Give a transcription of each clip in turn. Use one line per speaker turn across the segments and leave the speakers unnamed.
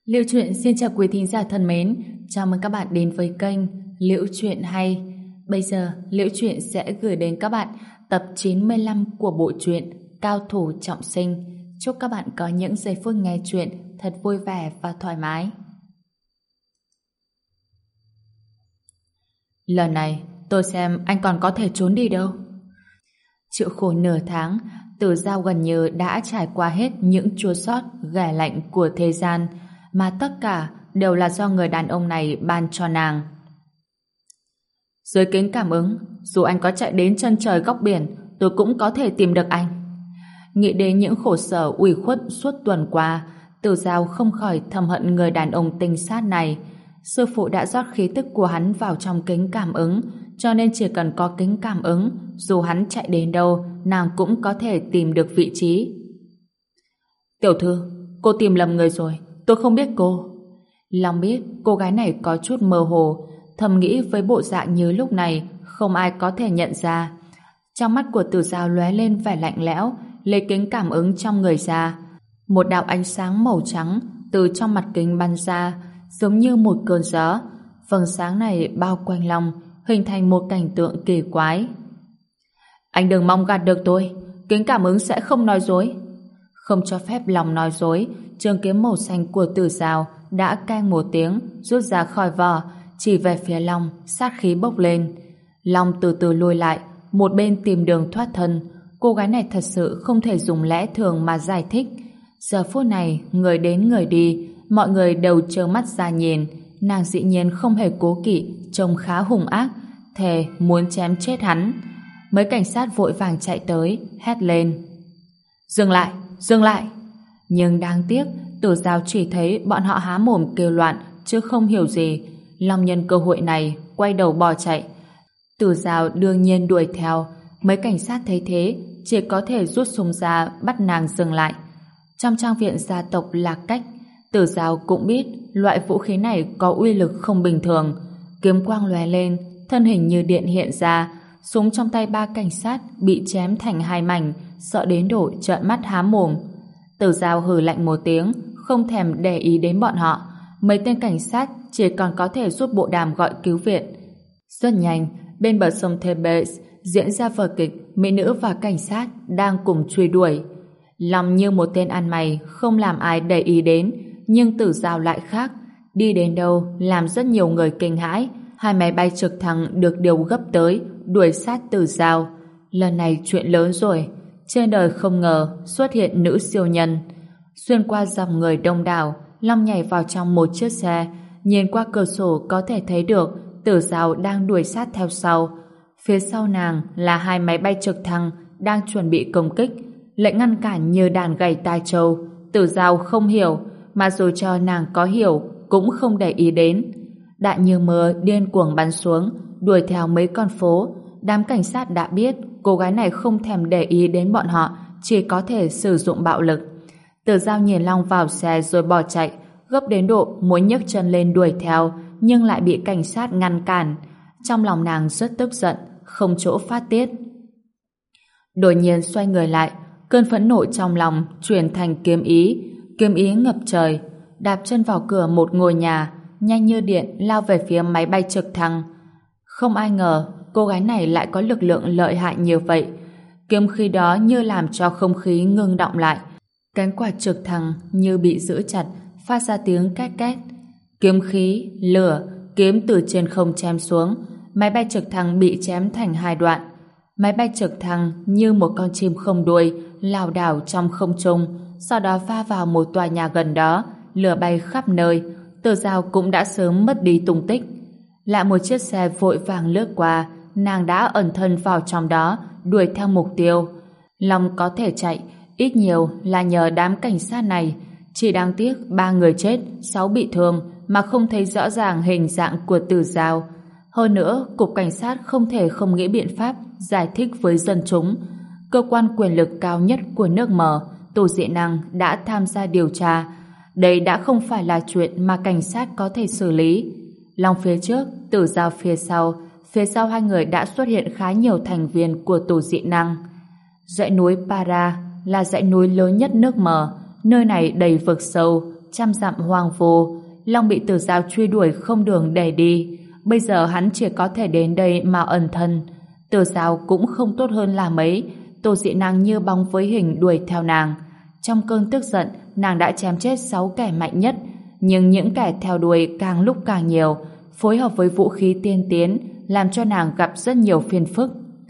Liễu Chuyện xin chào quý thính giả thân mến, chào mừng các bạn đến với kênh Liễu Chuyện Hay. Bây giờ, Liễu Chuyện sẽ gửi đến các bạn tập 95 của bộ truyện Cao Thủ Trọng Sinh. Chúc các bạn có những giây phút nghe chuyện thật vui vẻ và thoải mái. Lần này, tôi xem anh còn có thể trốn đi đâu. Chịu khổ nửa tháng, Tử Giao gần như đã trải qua hết những chua xót ghẻ lạnh của thế gian, mà tất cả đều là do người đàn ông này ban cho nàng. Dưới kính cảm ứng, dù anh có chạy đến chân trời góc biển, tôi cũng có thể tìm được anh. Nghĩ đến những khổ sở ủy khuất suốt tuần qua, Tử Giao không khỏi thầm hận người đàn ông tinh sát này. Sư phụ đã rót khí tức của hắn vào trong kính cảm ứng, cho nên chỉ cần có kính cảm ứng, dù hắn chạy đến đâu, nàng cũng có thể tìm được vị trí. Tiểu thư, cô tìm lầm người rồi, tôi không biết cô. Long biết cô gái này có chút mơ hồ, thầm nghĩ với bộ dạng như lúc này không ai có thể nhận ra. Trong mắt của Tử Giao lóe lên vẻ lạnh lẽo, lấy kính cảm ứng trong người ra. Một đạo ánh sáng màu trắng từ trong mặt kính bắn ra, giống như một cơn gió. Vầng sáng này bao quanh Long, hình thành một cảnh tượng kỳ quái. Anh đừng mong gạt được tôi, kính cảm ứng sẽ không nói dối. Không cho phép Long nói dối, trường kiếm màu xanh của Tử Giao đã keng một tiếng, rút ra khỏi vỏ, chỉ về phía Long, sát khí bốc lên. Long từ từ lùi lại, một bên tìm đường thoát thân. Cô gái này thật sự không thể dùng lẽ thường mà giải thích. Giờ phút này, người đến người đi, mọi người đều trơ mắt ra nhìn. Nàng dĩ nhiên không hề cố kỵ, trông khá hung ác, thề muốn chém chết hắn. Mấy cảnh sát vội vàng chạy tới, hét lên: Dừng lại, dừng lại! Nhưng đáng tiếc, Tử Giao chỉ thấy bọn họ há mồm kêu loạn, chứ không hiểu gì. Long nhân cơ hội này, quay đầu bỏ chạy. Tử Giao đương nhiên đuổi theo. Mấy cảnh sát thấy thế, chỉ có thể rút súng ra bắt nàng dừng lại. Trong trang viện gia tộc Lạc Cách, Tử Giao cũng biết loại vũ khí này có uy lực không bình thường. Kiếm quang lóe lên, thân hình như điện hiện ra, súng trong tay ba cảnh sát bị chém thành hai mảnh, sợ đến độ trợn mắt há mồm. Tử Giao hừ lạnh một tiếng, không thèm để ý đến bọn họ. Mấy tên cảnh sát chỉ còn có thể rút bộ đàm gọi cứu viện. Rất nhanh, bên bờ sông Thebes diễn ra vở kịch mỹ nữ và cảnh sát đang cùng truy đuổi. Lòng như một tên ăn mày, không làm ai để ý đến, nhưng Tử Giao lại khác. Đi đến đâu làm rất nhiều người kinh hãi. Hai máy bay trực thăng được điều gấp tới, đuổi sát Tử Giao. Lần này chuyện lớn rồi. Trên đời không ngờ xuất hiện nữ siêu nhân. Xuyên qua dòng người đông đảo, Long nhảy vào trong một chiếc xe. Nhìn qua cửa sổ có thể thấy được Tử Giao đang đuổi sát theo sau. Phía sau nàng là hai máy bay trực thăng đang chuẩn bị công kích. Lệnh ngăn cản như đàn gầy tai trâu. Tử Giao không hiểu, mà dù cho nàng có hiểu cũng không để ý đến. Đạn như mưa điên cuồng bắn xuống, đuổi theo mấy con phố. Đám cảnh sát đã biết cô gái này không thèm để ý đến bọn họ, chỉ có thể sử dụng bạo lực. Tử Giao nhìn Long vào xe rồi bỏ chạy, gấp đến độ muốn nhấc chân lên đuổi theo, nhưng lại bị cảnh sát ngăn cản. Trong lòng nàng rất tức giận, không chỗ phát tiết. Đột nhiên xoay người lại, cơn phẫn nộ trong lòng chuyển thành kiếm ý ngập trời. Đạp chân vào cửa một ngôi nhà, nhanh như điện lao về phía máy bay trực thăng. Không ai ngờ cô gái này lại có lực lượng lợi hại như vậy. Kiếm khí đó như làm cho không khí ngưng đọng lại. Cánh quạt trực thăng như bị giữ chặt, phát ra tiếng két két. Kiếm khí, lửa, kiếm từ trên không chém xuống. Máy bay trực thăng bị chém thành hai đoạn. Máy bay trực thăng như một con chim không đuôi lảo đảo trong không trung, sau đó va vào một tòa nhà gần đó, lửa bay khắp nơi. Tử Giao cũng đã sớm mất đi tung tích. Lại một chiếc xe vội vàng lướt qua, nàng đã ẩn thân vào trong đó, đuổi theo mục tiêu. Long có thể chạy, ít nhiều là nhờ đám cảnh sát này. Chỉ đáng tiếc 3 người chết, 6 bị thương mà không thấy rõ ràng hình dạng của Tử Giao. Hơn nữa, cục cảnh sát không thể không nghĩ biện pháp giải thích với dân chúng. Cơ quan quyền lực cao nhất của nước Mở, Tù Dị Năng đã tham gia điều tra. Đây đã không phải là chuyện mà cảnh sát có thể xử lý. Long phía trước, Tử Giao phía sau. Phía sau hai người đã xuất hiện khá nhiều thành viên của Tù Dị Năng. Dãy núi Para là dãy núi lớn nhất nước Mở. Nơi này đầy vực sâu, trăm dặm hoang vu, Long bị Tử Dao truy đuổi không đường để đi. Bây giờ hắn chỉ có thể đến đây mà ẩn thân. Tử Dao cũng không tốt hơn là mấy. Tô Dị Năng như bóng với hình đuổi theo nàng. Trong cơn tức giận, nàng đã chém chết 6 kẻ mạnh nhất. Nhưng những kẻ theo đuổi càng lúc càng nhiều, phối hợp với vũ khí tiên tiến, làm cho nàng gặp rất nhiều phiền phức.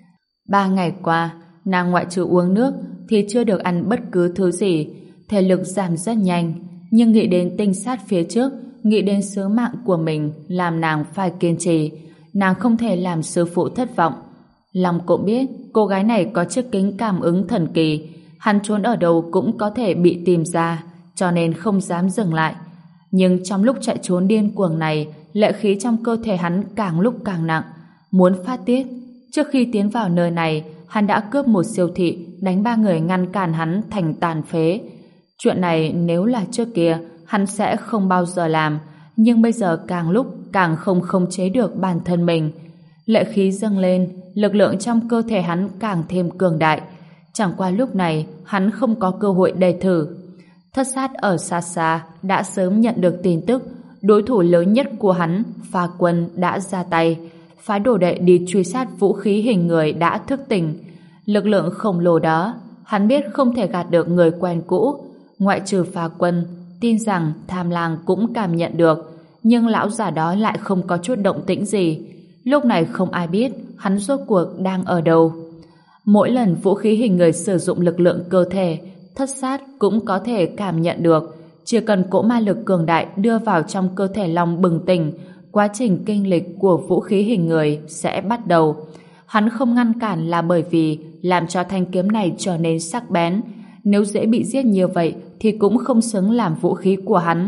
3 ngày qua, nàng ngoại trừ uống nước thì chưa được ăn bất cứ thứ gì. Thể lực giảm rất nhanh, nhưng nghĩ đến tinh sát phía trước, nghĩ đến sứ mạng của mình, làm nàng phải kiên trì. Nàng không thể làm sư phụ thất vọng. Long cũng biết cô gái này có chiếc kính cảm ứng thần kỳ, hắn trốn ở đâu cũng có thể bị tìm ra, cho nên không dám dừng lại. Nhưng trong lúc chạy trốn điên cuồng này, lệ khí trong cơ thể hắn càng lúc càng nặng, muốn phát tiết. Trước khi tiến vào nơi này, hắn đã cướp một siêu thị, đánh 3 người ngăn cản hắn thành tàn phế. Chuyện này nếu là trước kia, hắn sẽ không bao giờ làm, nhưng bây giờ càng lúc càng không khống chế được bản thân mình. Lệ khí dâng lên, lực lượng trong cơ thể hắn càng thêm cường đại. Chẳng qua lúc này, hắn không có cơ hội để thử. Thất sát ở xa xa đã sớm nhận được tin tức đối thủ lớn nhất của hắn, Phá Quân, đã ra tay. Phái đồ đệ đi truy sát vũ khí hình người đã thức tỉnh. Lực lượng khổng lồ đó, hắn biết không thể gạt được người quen cũ. Ngoại trừ Phá Quân, tin rằng Tham Lang cũng cảm nhận được, nhưng lão già đó lại không có chút động tĩnh gì. Lúc này không ai biết hắn rốt cuộc đang ở đâu. Mỗi lần vũ khí hình người sử dụng lực lượng cơ thể, thất sát cũng có thể cảm nhận được. Chỉ cần cỗ ma lực cường đại đưa vào trong cơ thể Long bừng tỉnh, quá trình kinh lịch của vũ khí hình người sẽ bắt đầu. Hắn không ngăn cản là bởi vì làm cho thanh kiếm này trở nên sắc bén. Nếu dễ bị giết như vậy thì cũng không xứng làm vũ khí của hắn.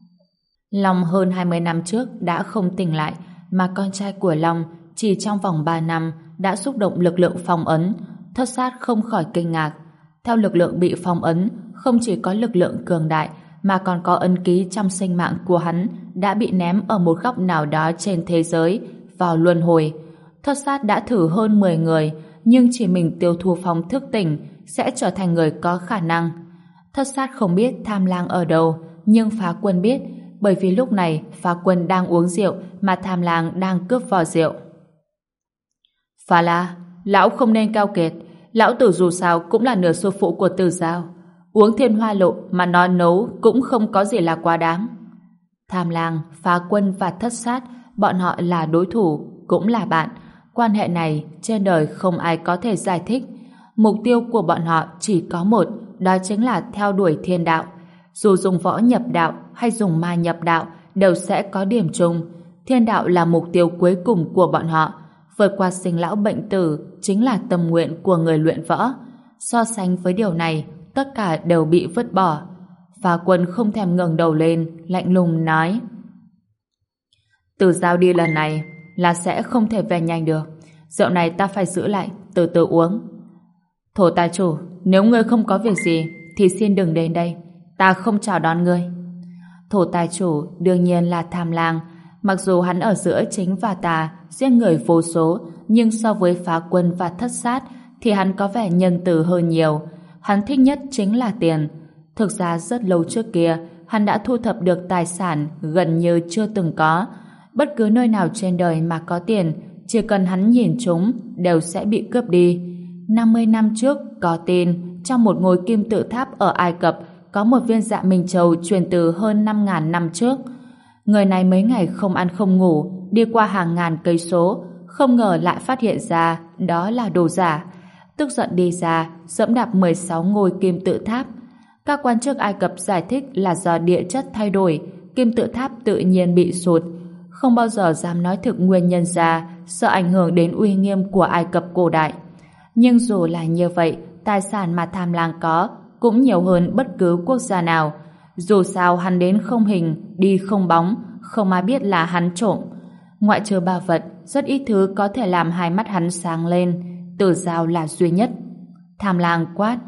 Long hơn 20 năm trước đã không tỉnh lại, mà con trai của Long chỉ trong vòng 3 năm đã xúc động lực lượng phong ấn. Thất sát không khỏi kinh ngạc. Theo lực lượng bị phong ấn, không chỉ có lực lượng cường đại mà còn có ấn ký trong sinh mạng của hắn đã bị ném ở một góc nào đó trên thế giới, vào luân hồi. Thất sát đã thử hơn 10 người, nhưng chỉ mình Tiêu Thu Phong thức tỉnh sẽ trở thành người có khả năng. Thất sát không biết Tham Lang ở đâu, nhưng Phá Quân biết, bởi vì lúc này Phá Quân đang uống rượu mà Tham Lang đang cướp vò rượu. Phá La, lão không nên cao kiệt. Lão tử dù sao cũng là nửa sư phụ của Tử Dao. Uống Thiên Hoa Lộ mà nói nấu cũng không có gì là quá đáng. Tham Lang, Phá Quân và Thất sát, bọn họ là đối thủ, cũng là bạn. Quan hệ này trên đời không ai có thể giải thích. Mục tiêu của bọn họ chỉ có một, đó chính là theo đuổi thiên đạo. Dù dùng võ nhập đạo hay dùng ma nhập đạo đều sẽ có điểm chung. Thiên đạo là mục tiêu cuối cùng của bọn họ. Vượt qua sinh lão bệnh tử chính là tâm nguyện của người luyện võ. So sánh với điều này, tất cả đều bị vứt bỏ. Phá Quân không thèm ngẩng đầu lên, lạnh lùng nói: Tử Dao đi lần này là sẽ không thể về nhanh được. Rượu này ta phải giữ lại, từ từ uống. Thổ tài chủ, nếu ngươi không có việc gì thì xin đừng đến đây, ta không chào đón ngươi. Thổ tài chủ đương nhiên là Tham Lang. Mặc dù hắn ở giữa chính và tà, giết người vô số, nhưng so với Phá Quân và Thất sát thì hắn có vẻ nhân từ hơn nhiều. Hắn thích nhất chính là tiền. Thực ra rất lâu trước kia, hắn đã thu thập được tài sản gần như chưa từng có. Bất cứ nơi nào trên đời mà có tiền, chỉ cần hắn nhìn chúng, đều sẽ bị cướp đi. 50 năm trước, có tin, trong một ngôi kim tự tháp ở Ai Cập, có một viên dạ Minh Châu truyền từ hơn 5.000 năm trước. Người này mấy ngày không ăn không ngủ, đi qua hàng ngàn cây số, không ngờ lại phát hiện ra đó là đồ giả. Tức giận đi ra, dẫm đạp 16 ngôi kim tự tháp. Các quan chức Ai Cập giải thích là do địa chất thay đổi, kim tự tháp tự nhiên bị sụt. Không bao giờ dám nói thực nguyên nhân ra, sợ ảnh hưởng đến uy nghiêm của Ai Cập cổ đại. Nhưng dù là như vậy, tài sản mà Tham Lang có cũng nhiều hơn bất cứ quốc gia nào. Dù sao hắn đến không hình, đi không bóng, không ai biết là hắn trộm. Ngoại trừ ba vật, rất ít thứ có thể làm hai mắt hắn sáng lên. Tử Dao là duy nhất. Tham Lang quát: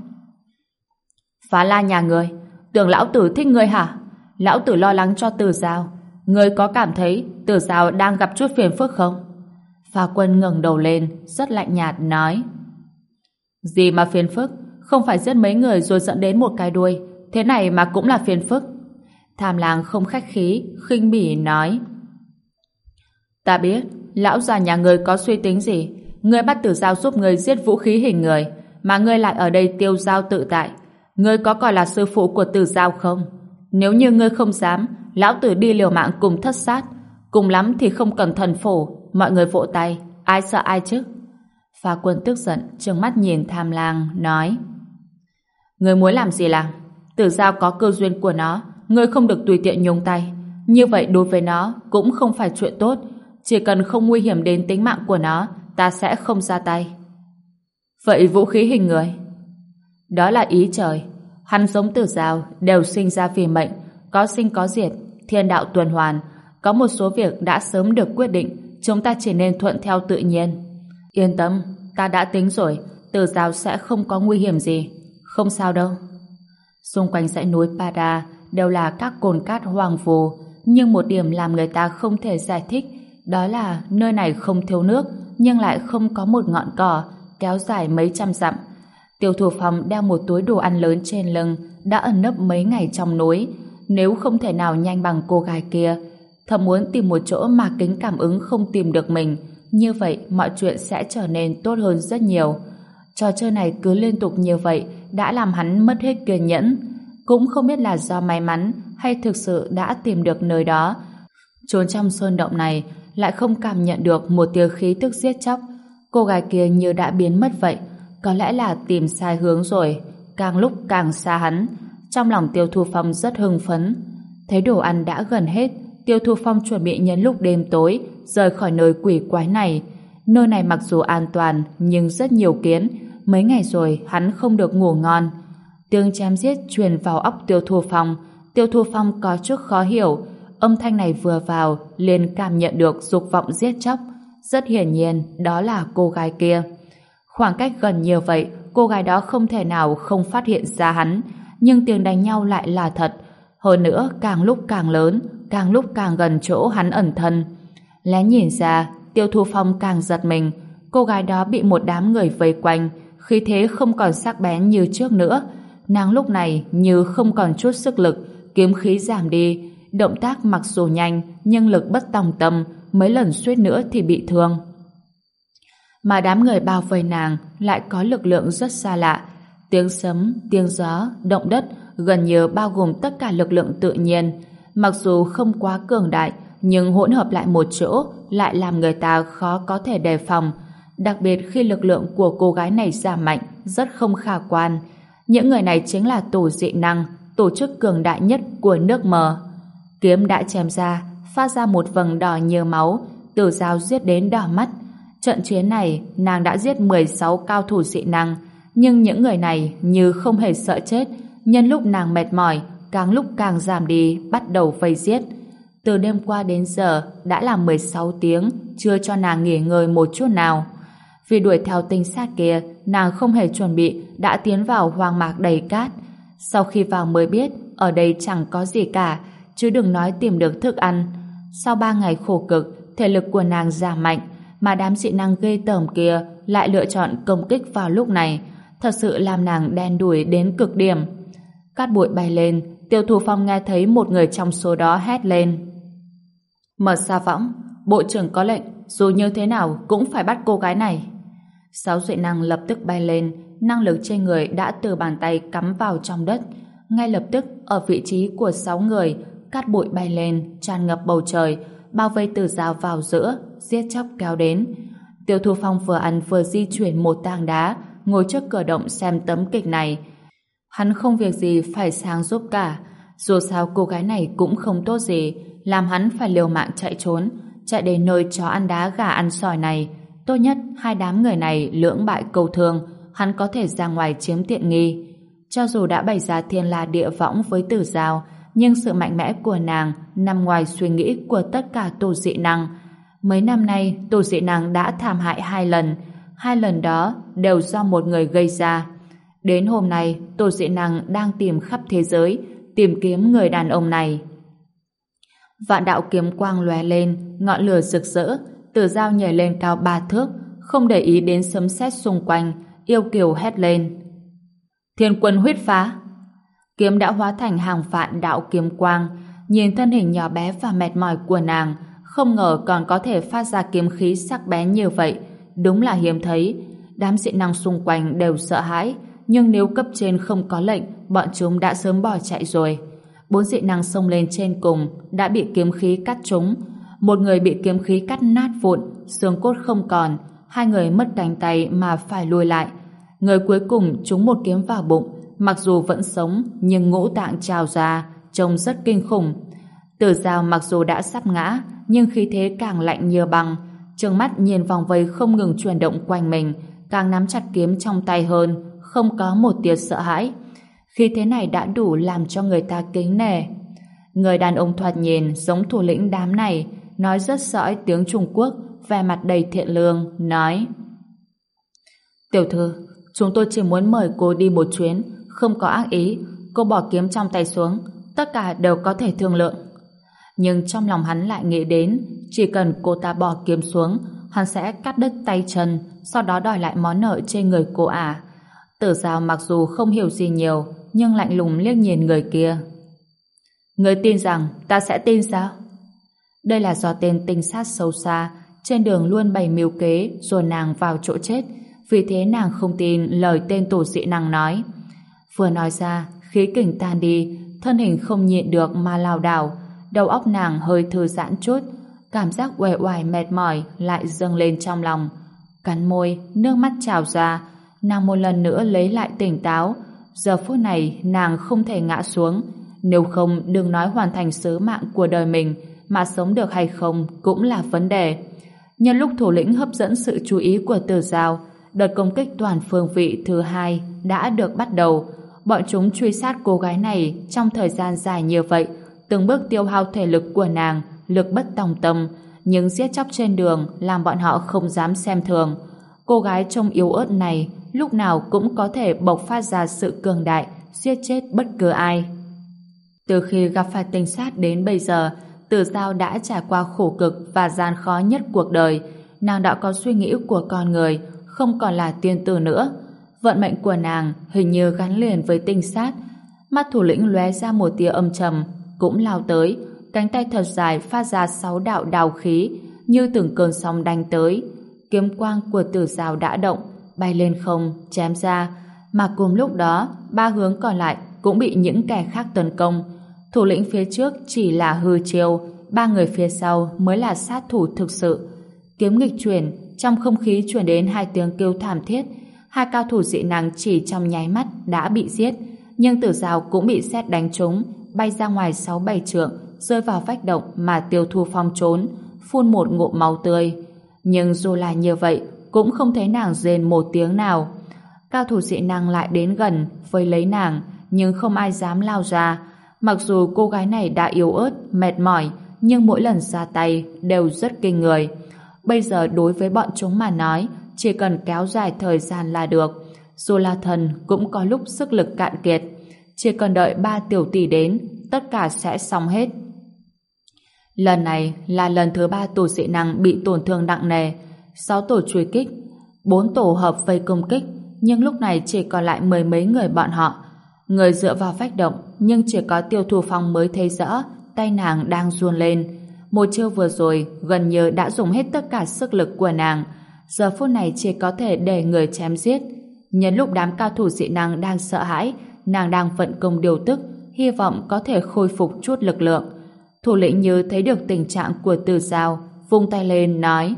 Phá La nhà ngươi, tưởng lão tử thích ngươi hả? Lão tử lo lắng cho Tử Dao. Ngươi có cảm thấy Tử Dao đang gặp chút phiền phức không? Phá Quân ngẩng đầu lên, rất lạnh nhạt nói: Gì mà phiền phức? Không phải giết mấy người rồi dẫn đến một cái đuôi, thế này mà cũng là phiền phức. Tham lang không khách khí, khinh bỉ nói: Ta biết, lão già nhà ngươi có suy tính gì. Ngươi bắt Tử Giao giúp ngươi giết vũ khí hình người, mà ngươi lại ở đây tiêu dao tự tại. Ngươi có coi là sư phụ của Tử Giao không? Nếu như ngươi không dám, lão tử đi liều mạng cùng thất sát. Cùng lắm thì không cần thần phổ, mọi người vỗ tay, ai sợ ai chứ? Phá Quân tức giận, trừng mắt nhìn Tham lang, nói: Ngươi muốn làm gì làm? Tử Giao có cơ duyên của nó, ngươi không được tùy tiện nhúng tay. Như vậy đối với nó cũng không phải chuyện tốt. Chỉ cần không nguy hiểm đến tính mạng của nó, ta sẽ không ra tay. Vậy vũ khí hình người? Đó là ý trời. Hắn giống Tử Giao đều sinh ra vì mệnh, có sinh có diệt, thiên đạo tuần hoàn. Có một số việc đã sớm được quyết định, chúng ta chỉ nên thuận theo tự nhiên. Yên tâm, ta đã tính rồi, Tử Giao sẽ không có nguy hiểm gì. Không sao đâu. Xung quanh dãy núi Pada đều là các cồn cát hoang vu, nhưng một điểm làm người ta không thể giải thích, đó là nơi này không thiếu nước, nhưng lại không có một ngọn cỏ, kéo dài mấy trăm dặm. Tiêu Thủ Phong đeo một túi đồ ăn lớn trên lưng, đã ẩn nấp mấy ngày trong núi. Nếu không thể nào nhanh bằng cô gái kia, thầm muốn tìm một chỗ mà kính cảm ứng không tìm được mình, như vậy mọi chuyện sẽ trở nên tốt hơn rất nhiều. Trò chơi này cứ liên tục như vậy đã làm hắn mất hết kiên nhẫn. Cũng không biết là do may mắn hay thực sự đã tìm được nơi đó. Trốn trong sơn động này lại không cảm nhận được một tia khí tức giết chóc. Cô gái kia như đã biến mất vậy. Có lẽ là tìm sai hướng rồi, càng lúc càng xa hắn. Trong lòng Tiêu Thu Phong rất hưng phấn. Thấy đồ ăn đã gần hết, Tiêu Thu Phong chuẩn bị nhân lúc đêm tối rời khỏi nơi quỷ quái này. Nơi này mặc dù an toàn nhưng rất nhiều kiến. Mấy ngày rồi hắn không được ngủ ngon. Tiếng chém giết truyền vào óc Tiêu Thu Phong. Tiêu Thu Phong có chút khó hiểu. Âm thanh này vừa vào liền cảm nhận được dục vọng giết chóc. Rất hiển nhiên đó là cô gái kia. Khoảng cách gần như vậy, cô gái đó không thể nào không phát hiện ra hắn. Nhưng tiếng đánh nhau lại là thật. Hơn nữa càng lúc càng lớn, càng lúc càng gần chỗ hắn ẩn thân. Lén nhìn ra, Tiêu Thu Phong càng giật mình. Cô gái đó bị một đám người vây quanh, khí thế không còn sắc bén như trước nữa. Nàng lúc này như không còn chút sức lực, kiếm khí giảm đi, động tác mặc dù nhanh nhưng lực bất tòng tâm, mấy lần suýt nữa thì bị thương. Mà đám người bao vây nàng lại có lực lượng rất xa lạ. Tiếng sấm, tiếng gió, động đất gần như bao gồm tất cả lực lượng tự nhiên. Mặc dù không quá cường đại, nhưng hỗn hợp lại một chỗ lại làm người ta khó có thể đề phòng. Đặc biệt khi lực lượng của cô gái này giảm mạnh, rất không khả quan. Những người này chính là tổ dị năng, tổ chức cường đại nhất của nước mờ. Kiếm đã chém ra, phát ra một vầng đỏ như máu, Tử Giao giết đến đỏ mắt. Trận chiến này, nàng đã giết 16 cao thủ dị năng, nhưng những người này như không hề sợ chết, nhân lúc nàng mệt mỏi, càng lúc càng giảm đi, bắt đầu vây giết. Từ đêm qua đến giờ, đã là 16 tiếng, chưa cho nàng nghỉ ngơi một chút nào. Vì đuổi theo tinh sát kia, nàng không hề chuẩn bị, đã tiến vào hoang mạc đầy cát. Sau khi vào mới biết, ở đây chẳng có gì cả, chứ đừng nói tìm được thức ăn. Sau 3 ngày khổ cực, thể lực của nàng giảm mạnh, mà đám dị năng ghê tởm kia lại lựa chọn công kích vào lúc này, thật sự làm nàng đen đủi đến cực điểm. Cát bụi bay lên, Tiêu Thu Phong nghe thấy một người trong số đó hét lên: Mật Sa Võng, bộ trưởng có lệnh, dù như thế nào cũng phải bắt cô gái này. 6 dị năng lập tức bay lên, năng lực trên người đã từ bàn tay cắm vào trong đất. Ngay lập tức, ở vị trí của 6 người, cát bụi bay lên, tràn ngập bầu trời, bao vây Tử Giao vào giữa, giết chóc kéo đến. Tiêu Thu Phong vừa ăn vừa di chuyển một tảng đá, ngồi trước cửa động xem tấm kịch này. Hắn không việc gì phải sang giúp cả. Dù sao cô gái này cũng không tốt gì, làm hắn phải liều mạng chạy trốn, chạy đến nơi chó ăn đá gà ăn sỏi này. Tốt nhất hai đám người này lưỡng bại câu thương, hắn có thể ra ngoài chiếm tiện nghi. Cho dù đã bày ra thiên la địa võng với Tử Giao, nhưng sự mạnh mẽ của nàng nằm ngoài suy nghĩ của tất cả tổ dị năng. Mấy năm nay, tổ dị năng đã thảm hại 2 lần. 2 lần đó đều do một người gây ra. Đến hôm nay, tổ dị năng đang tìm khắp thế giới, tìm kiếm người đàn ông này. Vạn đạo kiếm quang lóe lên, ngọn lửa rực rỡ. Tử Giao nhảy lên cao 3 thước, không để ý đến sấm sét xung quanh, yêu kiều hét lên: Thiên quân huyết phá! Kiếm đã hóa thành hàng vạn đạo kiếm quang, nhìn thân hình nhỏ bé và mệt mỏi của nàng, không ngờ còn có thể phát ra kiếm khí sắc bén như vậy, đúng là hiếm thấy. Đám dị năng xung quanh đều sợ hãi, nhưng nếu cấp trên không có lệnh, bọn chúng đã sớm bỏ chạy rồi. 4 dị năng xông lên trên cùng đã bị kiếm khí cắt trúng. Một người bị kiếm khí cắt nát vụn, xương cốt không còn, 2 người mất cánh tay mà phải lùi lại. Người cuối cùng trúng một kiếm vào bụng, mặc dù vẫn sống nhưng ngũ tạng trào ra, trông rất kinh khủng. Tử Dao mặc dù đã sắp ngã, nhưng khí thế càng lạnh như băng, trừng mắt nhìn vòng vây không ngừng chuyển động quanh mình, càng nắm chặt kiếm trong tay hơn, không có một tia sợ hãi. Khí thế này đã đủ làm cho người ta kính nể. Người đàn ông thoạt nhìn giống thủ lĩnh đám này, nói rất sõi tiếng Trung Quốc, vẻ mặt đầy thiện lương, nói: Tiểu thư, chúng tôi chỉ muốn mời cô đi một chuyến, không có ác ý. Cô bỏ kiếm trong tay xuống, tất cả đều có thể thương lượng. Nhưng trong lòng hắn lại nghĩ đến, chỉ cần cô ta bỏ kiếm xuống, hắn sẽ cắt đứt tay chân, sau đó đòi lại món nợ trên người cô ả. Tử Dao mặc dù không hiểu gì nhiều, nhưng lạnh lùng liếc nhìn người kia. Người tin rằng ta sẽ tin sao? Đây là do tên tinh sát sâu xa, trên đường luôn bày mưu kế dồn nàng vào chỗ chết, vì thế nàng không tin lời tên tổ dị năng nói. Vừa nói ra, khí kình tan đi, thân hình không nhịn được mà lảo đảo, đầu óc nàng hơi thư giãn chút, cảm giác uể oải mệt mỏi lại dâng lên trong lòng. Cắn môi, nước mắt trào ra, nàng một lần nữa lấy lại tỉnh táo. Giờ phút này nàng không thể ngã xuống, nếu không đừng nói hoàn thành sứ mạng của đời mình, mà sống được hay không cũng là vấn đề. Nhân lúc thủ lĩnh hấp dẫn sự chú ý của Tử Dao, đợt công kích toàn phương vị thứ 2 đã được bắt đầu. Bọn chúng truy sát cô gái này trong thời gian dài như vậy, từng bước tiêu hao thể lực của nàng, lực bất tòng tâm, nhưng giết chóc trên đường làm bọn họ không dám xem thường. Cô gái trông yếu ớt này lúc nào cũng có thể bộc phát ra sự cường đại, giết chết bất cứ ai. Từ khi gặp phải tinh sát đến bây giờ, Tử Dao đã trải qua khổ cực và gian khó nhất cuộc đời. Nàng đã có suy nghĩ của con người, không còn là tiên tử nữa. Vận mệnh của nàng hình như gắn liền với tinh sát. Mắt thủ lĩnh lóe ra một tia âm trầm, cũng lao tới, cánh tay thật dài phát ra 6 đạo đào khí, như từng cơn sóng đánh tới. Kiếm quang của Tử Dao đã động, bay lên không, chém ra, mà cùng lúc đó, 3 hướng còn lại cũng bị những kẻ khác tấn công. Thủ lĩnh phía trước chỉ là hư chiêu, 3 người phía sau mới là sát thủ thực sự. Kiếm nghịch chuyển, trong không khí truyền đến 2 tiếng kêu thảm thiết. 2 cao thủ dị năng chỉ trong nháy mắt đã bị giết, nhưng Tử Dao cũng bị sét đánh trúng, bay ra ngoài 6-7 trượng, rơi vào vách động mà Tiêu Thu Phong trốn, phun một ngụm máu tươi. Nhưng dù là như vậy, cũng không thấy nàng rên một tiếng nào. Cao thủ dị năng lại đến gần vây lấy nàng, nhưng không ai dám lao ra. Mặc dù cô gái này đã yếu ớt, mệt mỏi, nhưng mỗi lần ra tay đều rất kinh người. Bây giờ đối với bọn chúng mà nói, chỉ cần kéo dài thời gian là được. Dù là thần cũng có lúc sức lực cạn kiệt. Chỉ cần đợi 3 tiểu tỷ đến, tất cả sẽ xong hết. Lần này là lần thứ 3 tổ dị năng bị tổn thương nặng nề. 6 tổ truy kích, 4 tổ hợp vây công kích, nhưng lúc này chỉ còn lại 10 mấy người bọn họ. Người dựa vào vách động, nhưng chỉ có Tiêu Thu Phong mới thấy rõ tay nàng đang run lên. Một chiêu vừa rồi gần như đã dùng hết tất cả sức lực của nàng, giờ phút này chỉ có thể để người chém giết. Nhân lúc đám cao thủ dị năng đang sợ hãi, nàng đang vận công điều tức, hy vọng có thể khôi phục chút lực lượng. Thủ lĩnh Như thấy được tình trạng của Tử Dao, vung tay lên nói: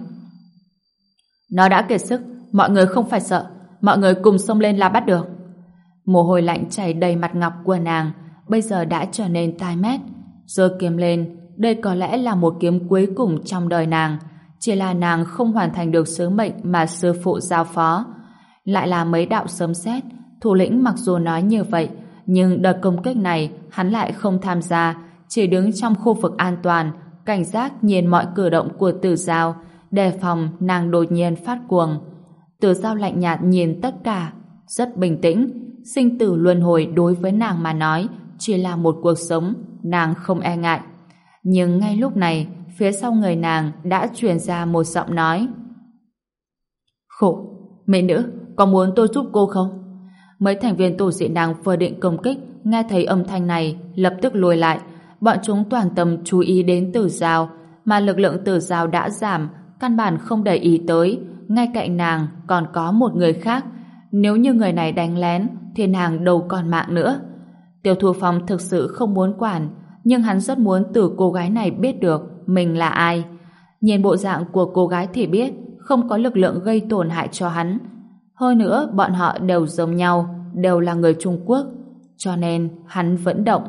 Nó đã kiệt sức, mọi người không phải sợ, mọi người cùng xông lên là bắt được. Mồ hôi lạnh chảy đầy mặt ngọc của nàng, bây giờ đã trở nên tai mét. Giơ kiếm lên, đây có lẽ là một kiếm cuối cùng trong đời nàng, chỉ là nàng không hoàn thành được sứ mệnh mà sư phụ giao phó. Lại là mấy đạo sấm sét. Thủ lĩnh mặc dù nói như vậy, nhưng đợt công kích này hắn lại không tham gia, chỉ đứng trong khu vực an toàn, cảnh giác nhìn mọi cử động của Tử Dao, đề phòng nàng đột nhiên phát cuồng. Tử Dao lạnh nhạt nhìn tất cả, rất bình tĩnh. Sinh tử luân hồi đối với nàng mà nói chỉ là một cuộc sống, nàng không e ngại. Nhưng ngay lúc này, phía sau người nàng đã truyền ra một giọng nói: Khổ, mỹ nữ, có muốn tôi giúp cô không? Mấy thành viên tổ dị năng vừa định công kích, nghe thấy âm thanh này lập tức lùi lại. bọn chúng toàn tâm chú ý đến Tử Giao, mà lực lượng Tử Giao đã giảm, căn bản không để ý tới. Ngay cạnh nàng còn có một người khác. Nếu như người này đánh lén thì nàng đâu còn mạng nữa. Tiêu Thu Phong thực sự không muốn quản, nhưng hắn rất muốn từ cô gái này biết được mình là ai. Nhìn bộ dạng của cô gái thì biết không có lực lượng gây tổn hại cho hắn. Hơn nữa, bọn họ đều giống nhau, đều là người Trung Quốc, cho nên hắn vẫn động.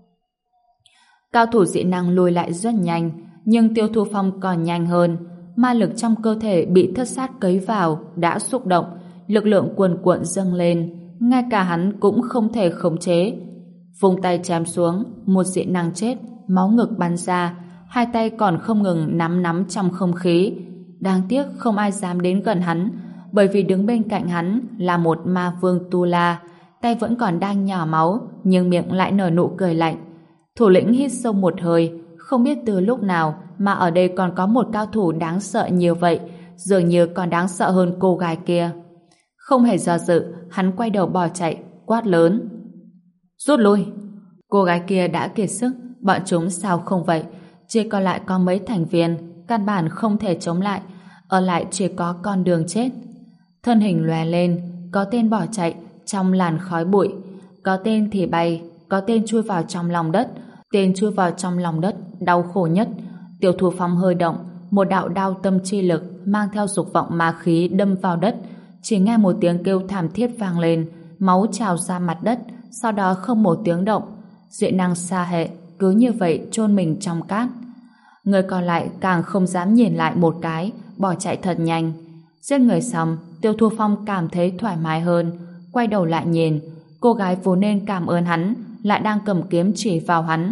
Cao thủ dị năng lùi lại rất nhanh, nhưng Tiêu Thu Phong còn nhanh hơn. Ma lực trong cơ thể bị thất sát cấy vào đã xúc động, lực lượng cuồn cuộn dâng lên, ngay cả hắn cũng không thể khống chế. Vung tay chém xuống, một dị năng chết, máu ngực bắn ra, hai tay còn không ngừng nắm trong không khí. Đáng tiếc không ai dám đến gần hắn, bởi vì đứng bên cạnh hắn là một ma vương Tu La, tay vẫn còn đang nhỏ máu, nhưng miệng lại nở nụ cười lạnh. Thủ lĩnh hít sâu một hơi, không biết từ lúc nào mà ở đây còn có một cao thủ đáng sợ như vậy, dường như còn đáng sợ hơn cô gái kia. Không hề do dự, hắn quay đầu bỏ chạy, quát lớn: rút lui! Cô gái kia đã kiệt sức, bọn chúng sao không vậy? Chỉ còn lại có mấy thành viên, căn bản không thể chống lại, ở lại chỉ có con đường chết. Thân hình lóe lên, có tên bỏ chạy trong làn khói bụi, có tên thì bay, có tên chui vào trong lòng đất. Tên chui vào trong lòng đất đau khổ nhất. Tiêu Thu Phong hơi động, một đạo đao tâm chi lực mang theo dục vọng ma khí đâm vào đất. Chỉ nghe một tiếng kêu thảm thiết vang lên, máu trào ra mặt đất, sau đó không một tiếng động. Dị năng xa hệ cứ như vậy chôn mình trong cát. Người còn lại càng không dám nhìn lại một cái, bỏ chạy thật nhanh. Giết người xong, Tiêu Thu Phong cảm thấy thoải mái hơn, quay đầu lại nhìn, cô gái vốn nên cảm ơn hắn lại đang cầm kiếm chỉ vào hắn.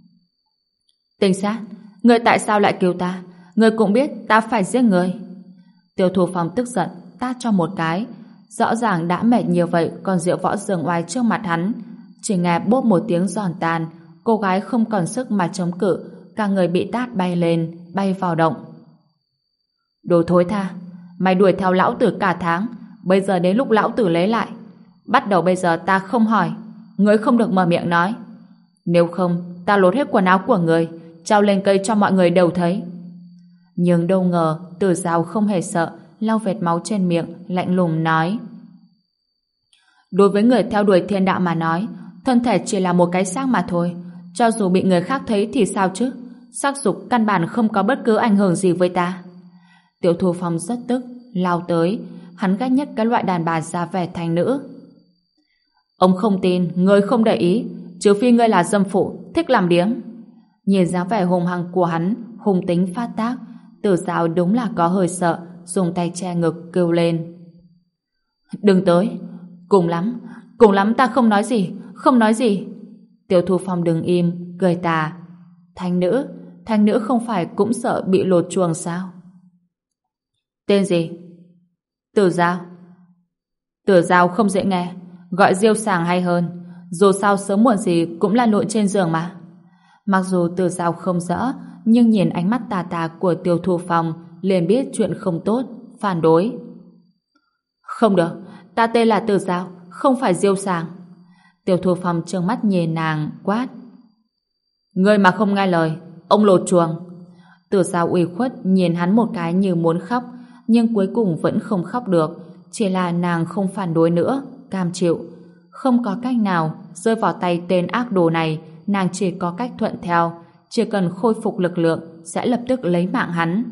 Tinh sát, người tại sao lại cứu ta? Người cũng biết ta phải giết người. Tiêu Thu Phong tức giận tát cho một cái, rõ ràng đã mệt nhiều vậy còn diệu võ giường oai trước mặt hắn. Chỉ nghe bốp một tiếng giòn tan, cô gái không còn sức mà chống cự, cả người bị tát bay lên, bay vào động. Đồ thối tha, mày đuổi theo lão tử cả tháng, bây giờ đến lúc lão tử lấy lại. Bắt đầu bây giờ ta không hỏi, ngươi không được mở miệng nói. Nếu không, ta lột hết quần áo của ngươi, treo lên cây cho mọi người đều thấy. Nhưng đâu ngờ, Tử Giao không hề sợ, lau vệt máu trên miệng, lạnh lùng nói: đối với người theo đuổi thiên đạo mà nói, thân thể chỉ là một cái xác mà thôi. Cho dù bị người khác thấy thì sao chứ? Sắc dục căn bản không có bất cứ ảnh hưởng gì với ta. Tiêu Thu Phong rất tức, lao tới. Hắn ghét nhất cái loại đàn bà ra vẻ thành nữ. Ông không tin, ngươi không để ý, trừ phi ngươi là dâm phụ, thích làm điếm. Nhìn dáng vẻ hung hăng của hắn, hung tính phát tác, Tử Giao đúng là có hơi sợ, dùng tay che ngực kêu lên: đừng tới! Cùng lắm ta không nói gì. Tiêu Thu Phong đứng im, cười tà: thanh nữ không phải cũng sợ bị lột chuồng sao? Tên gì? Tử Giao. Tử Giao không dễ nghe, gọi Diêu Sàng hay hơn, dù sao sớm muộn gì cũng là lộn trên giường mà. Mặc dù Tử Giao không rõ, nhưng nhìn ánh mắt tà tà của Tiêu Thu Phong liền biết chuyện không tốt, phản đối. Không được, ta tên là Tử Giao, không phải Diêu Sàng. Tiêu Thu Phong trợn mắt nhìn nàng, quát: ngươi mà không nghe lời, ông lột chuồng. Tử Giao ủy khuất nhìn hắn một cái như muốn khóc, nhưng cuối cùng vẫn không khóc được, chỉ là nàng không phản đối nữa, cam chịu. Không có cách nào, rơi vào tay tên ác đồ này, nàng chỉ có cách thuận theo, chỉ cần khôi phục lực lượng sẽ lập tức lấy mạng hắn.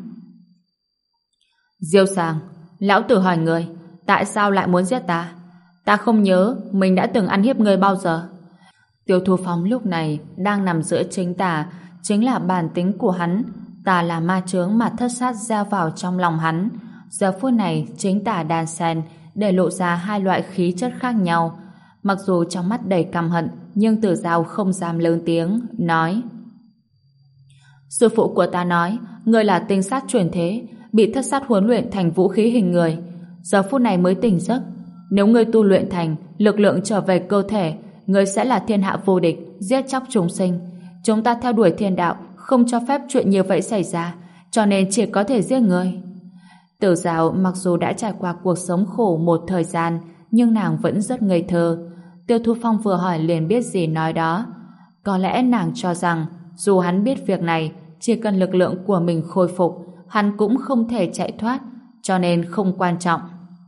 Diêu Sàng, lão tử hỏi người, tại sao lại muốn giết ta? Ta không nhớ mình đã từng ăn hiếp người bao giờ. Tiêu Thu Phong lúc này đang nằm giữa chính tà, chính là bản tính của hắn. Tà là ma chướng mà thất sát gieo vào trong lòng hắn. Giờ phút này chính tà đan xen để lộ ra hai loại khí chất khác nhau. Mặc dù trong mắt đầy căm hận, nhưng Tử Giao không dám lớn tiếng, nói: sư phụ của ta nói, ngươi là tinh sát chuyển thế, bị thất sát huấn luyện thành vũ khí hình người. Giờ phút này mới tỉnh giấc. Nếu ngươi tu luyện thành, lực lượng trở về cơ thể, ngươi sẽ là thiên hạ vô địch, giết chóc chúng sinh. Chúng ta theo đuổi thiên đạo, không cho phép chuyện như vậy xảy ra, cho nên chỉ có thể giết ngươi. Tử Giao mặc dù đã trải qua cuộc sống khổ một thời gian, nhưng nàng vẫn rất ngây thơ. Tiêu Thu Phong vừa hỏi liền biết gì nói đó. Có lẽ nàng cho rằng dù hắn biết việc này, chỉ cần lực lượng của mình khôi phục, hắn cũng không thể chạy thoát, cho nên không quan trọng.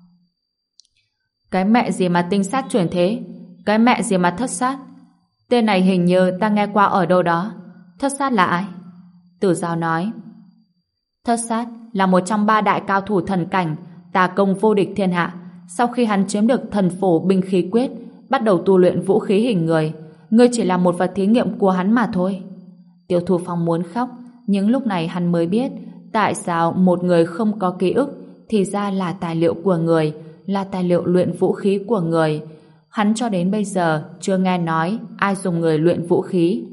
Cái mẹ gì mà tinh sát chuyển thế? Cái mẹ gì mà thất sát? Tên này hình như ta nghe qua ở đâu đó. Thất sát là ai? Tử Giao nói. Thất sát là một trong ba đại cao thủ thần cảnh, tà công vô địch thiên hạ. Sau khi hắn chiếm được thần phổ binh khí quyết, bắt đầu tu luyện vũ khí hình người. Ngươi chỉ là một vật thí nghiệm của hắn mà thôi. Tiêu Thu Phong muốn khóc, nhưng lúc này hắn mới biết tại sao một người không có ký ức thì ra là tài liệu của người, là tài liệu luyện vũ khí của người. Hắn cho đến bây giờ chưa nghe nói ai dùng người luyện vũ khí.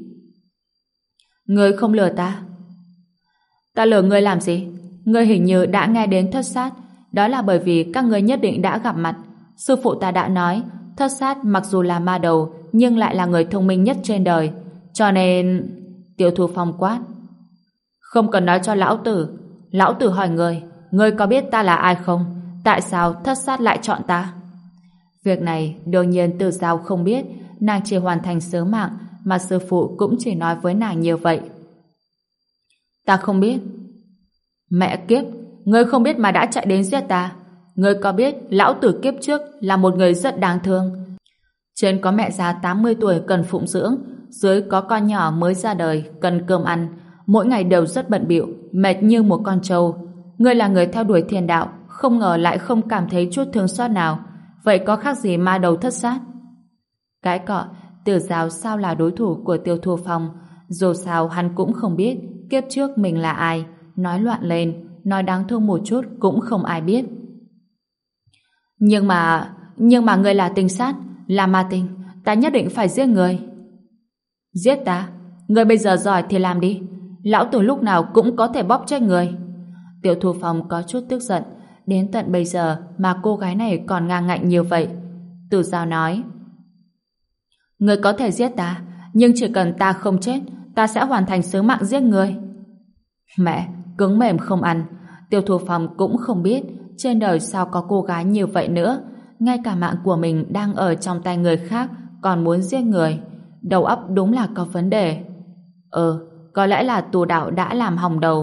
Ngươi không lừa ta. Ta lừa ngươi làm gì? Ngươi hình như đã nghe đến thất sát. Đó là bởi vì các ngươi nhất định đã gặp mặt. Sư phụ ta đã nói thất sát mặc dù là ma đầu nhưng lại là người thông minh nhất trên đời. Cho nên... Tiêu Thu Phong quát. Không cần nói cho lão tử. Lão tử hỏi ngươi có biết ta là ai không? Tại sao thất sát lại chọn ta? Việc này đương nhiên Tử Giao không biết. Nàng chỉ hoàn thành sứ mạng mà sư phụ cũng chỉ nói với nàng như vậy. Ta không biết. Mẹ kiếp, ngươi không biết mà đã chạy đến giết ta. Ngươi có biết lão tử kiếp trước là một người rất đáng thương. Trên có mẹ già 80 tuổi cần phụng dưỡng, dưới có con nhỏ mới ra đời cần cơm ăn, mỗi ngày đều rất bận bịu, mệt như một con trâu. Ngươi là người theo đuổi thiên đạo, không ngờ lại không cảm thấy chút thương xót nào. Vậy có khác gì ma đầu thất sát? Cái cọ, Tử Giao sao là đối thủ của Tiêu Thu Phong? Dù sao hắn cũng không biết kiếp trước mình là ai. Nói loạn lên, nói đáng thương một chút cũng không ai biết. Nhưng mà ngươi là tinh sát, là ma tinh, ta nhất định phải giết ngươi. Giết ta? Ngươi bây giờ giỏi thì làm đi. Lão tử lúc nào cũng có thể bóp chết ngươi. Tiêu Thu Phong có chút tức giận. Đến tận bây giờ mà cô gái này còn ngang ngạnh như vậy. Tử Giao nói. Ngươi có thể giết ta, nhưng chỉ cần ta không chết, ta sẽ hoàn thành sứ mạng giết ngươi. Mẹ, cứng mềm không ăn. Tiêu Thu Phong cũng không biết trên đời sao có cô gái như vậy nữa. Ngay cả mạng của mình đang ở trong tay người khác còn muốn giết người. Đầu óc đúng là có vấn đề. Có lẽ là tù đạo đã làm hỏng đầu.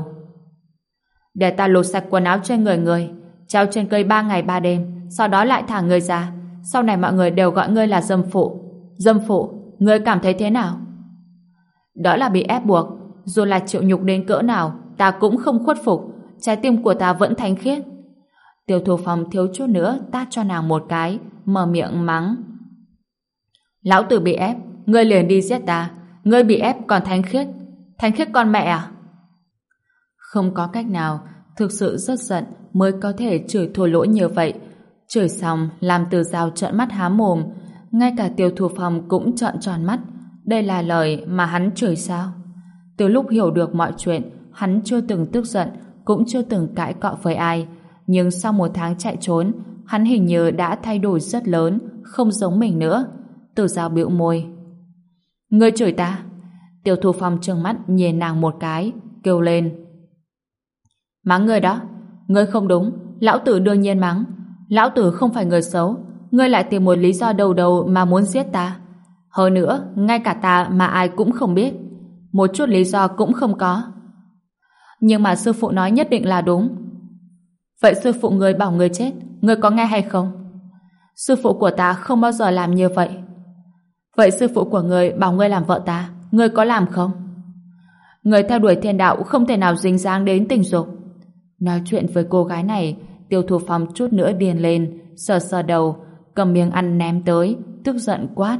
Để ta lột sạch quần áo trên người ngươi, treo trên cây 3 ngày 3 đêm, sau đó lại thả ngươi ra. Sau này mọi người đều gọi ngươi là dâm phụ. Dâm phụ, ngươi cảm thấy thế nào? Đó là bị ép buộc. Dù là chịu nhục đến cỡ nào, ta cũng không khuất phục. Trái tim của ta vẫn thánh khiết. Tiêu Thu Phong thiếu chút nữa tát cho nàng một cái, mở miệng mắng. Lão tử bị ép, ngươi liền đi giết ta. Ngươi bị ép còn thánh khiết. Thánh khiết con mẹ à? Không có cách nào, thực sự rất giận mới có thể chửi thua lỗ như vậy. Chửi xong làm Tử Giao trợn mắt há mồm. Ngay cả Tiêu Thu Phong cũng trợn tròn mắt. Đây là lời mà hắn chửi sao? Từ lúc hiểu được mọi chuyện, hắn chưa từng tức giận, cũng chưa từng cãi cọ với ai. Nhưng sau một tháng chạy trốn, hắn hình như đã thay đổi rất lớn, không giống mình nữa. Tử Giao bĩu môi. Ngươi chửi ta? Tiêu Thu Phong trừng mắt nhìn nàng một cái, kêu lên. Mắng ngươi đó. Ngươi không đúng, lão tử đương nhiên mắng. Lão tử không phải người xấu. Ngươi lại tìm một lý do đầu đầu mà muốn giết ta. Hơn nữa, ngay cả ta mà ai cũng không biết. Một chút lý do cũng không có. Nhưng mà sư phụ nói nhất định là đúng. Vậy sư phụ ngươi bảo ngươi chết, ngươi có nghe hay không? Sư phụ của ta không bao giờ làm như vậy. Vậy sư phụ của ngươi bảo ngươi làm vợ ta, ngươi có làm không? Ngươi theo đuổi thiên đạo không thể nào dính dáng đến tình dục. Nói chuyện với cô gái này, Tiêu Thu Phong chút nữa điên lên, sờ sờ đầu, cầm miếng ăn ném tới, tức giận quát.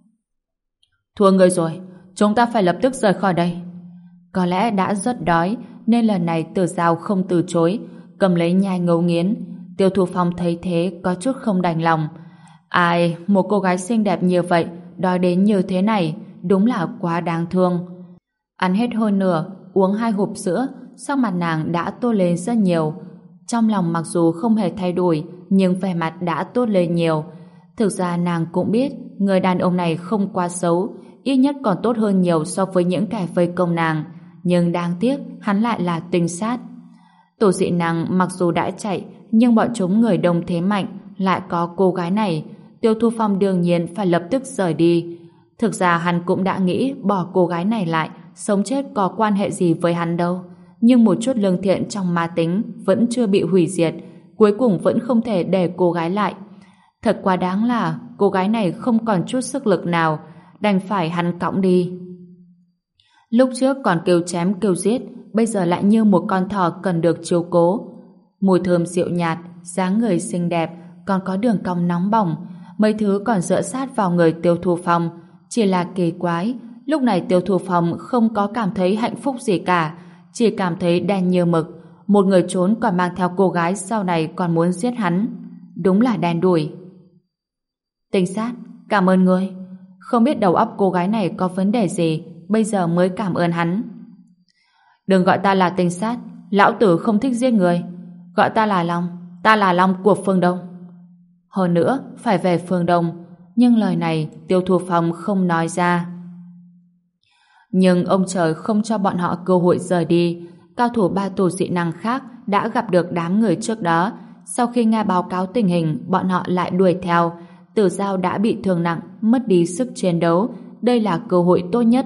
Thua ngươi rồi, chúng ta phải lập tức rời khỏi đây. Có lẽ đã rất đói, nên lần này Tử Giao không từ chối, cầm lấy nhai ngấu nghiến. Tiêu Thu Phong thấy thế có chút không đành lòng. Ai, một cô gái xinh đẹp như vậy, đói đến như thế này, đúng là quá đáng thương. Ăn hết hơn nửa, uống 2 hộp sữa, sắc mặt nàng đã tốt lên rất nhiều. Trong lòng mặc dù không hề thay đổi, nhưng vẻ mặt đã tốt lên nhiều. Thực ra nàng cũng biết người đàn ông này không quá xấu, ít nhất còn tốt hơn nhiều so với những kẻ vây công nàng. Nhưng đáng tiếc hắn lại là tinh sát. Tổ dị nàng mặc dù đã chạy, nhưng bọn chúng người đông thế mạnh, lại có cô gái này. Tiêu Thu Phong đương nhiên phải lập tức rời đi. Thực ra hắn cũng đã nghĩ bỏ cô gái này lại, sống chết có quan hệ gì với hắn đâu. Nhưng một chút lương thiện trong ma tính vẫn chưa bị hủy diệt, cuối cùng vẫn không thể để cô gái lại. Thật quá đáng là cô gái này không còn chút sức lực nào, đành phải hắn cõng đi. Lúc trước còn kêu chém kêu giết, bây giờ lại như một con thỏ cần được chiếu cố. Mùi thơm dịu nhạt, dáng người xinh đẹp, còn có đường cong nóng bỏng, mấy thứ còn dựa sát vào người Tiêu Thu Phong. Chỉ là kỳ quái, lúc này Tiêu Thu Phong không có cảm thấy hạnh phúc gì cả, chỉ cảm thấy đen như mực. Một người trốn còn mang theo cô gái sau này còn muốn giết hắn. Đúng là đen đủi. Tinh sát, cảm ơn ngươi. Không biết đầu óc cô gái này có vấn đề gì, bây giờ mới cảm ơn hắn. Đừng gọi ta là tinh sát, lão tử không thích giết người. Gọi ta là Long, ta là Long của Phương Đông. Hơn nữa, phải về Phương Đông, nhưng lời này Tiêu Thu Phong không nói ra. Nhưng ông trời không cho bọn họ cơ hội rời đi. Cao thủ ba tù dị năng khác đã gặp được đám người trước đó. Sau khi nghe báo cáo tình hình, bọn họ lại đuổi theo. Tử Giao đã bị thương nặng, mất đi sức chiến đấu. Đây là cơ hội tốt nhất.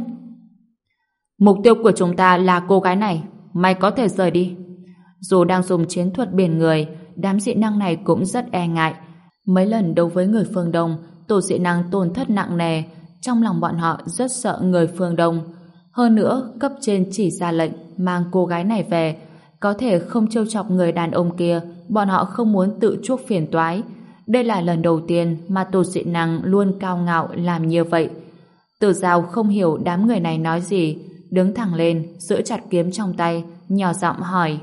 Mục tiêu của chúng ta là cô gái này. Mày có thể rời đi. Dù đang dùng chiến thuật biển người, đám dị năng này cũng rất e ngại. Mấy lần đấu với người phương Đông, tổ dị năng tổn thất nặng nề. Trong lòng bọn họ rất sợ người phương Đông. Hơn nữa, cấp trên chỉ ra lệnh mang cô gái này về. Có thể không trêu chọc người đàn ông kia, bọn họ không muốn tự chuốc phiền toái. Đây là lần đầu tiên mà tổ dị năng luôn cao ngạo làm như vậy. Tử Giao không hiểu đám người này nói gì, đứng thẳng lên, giữ chặt kiếm trong tay, nhỏ giọng hỏi.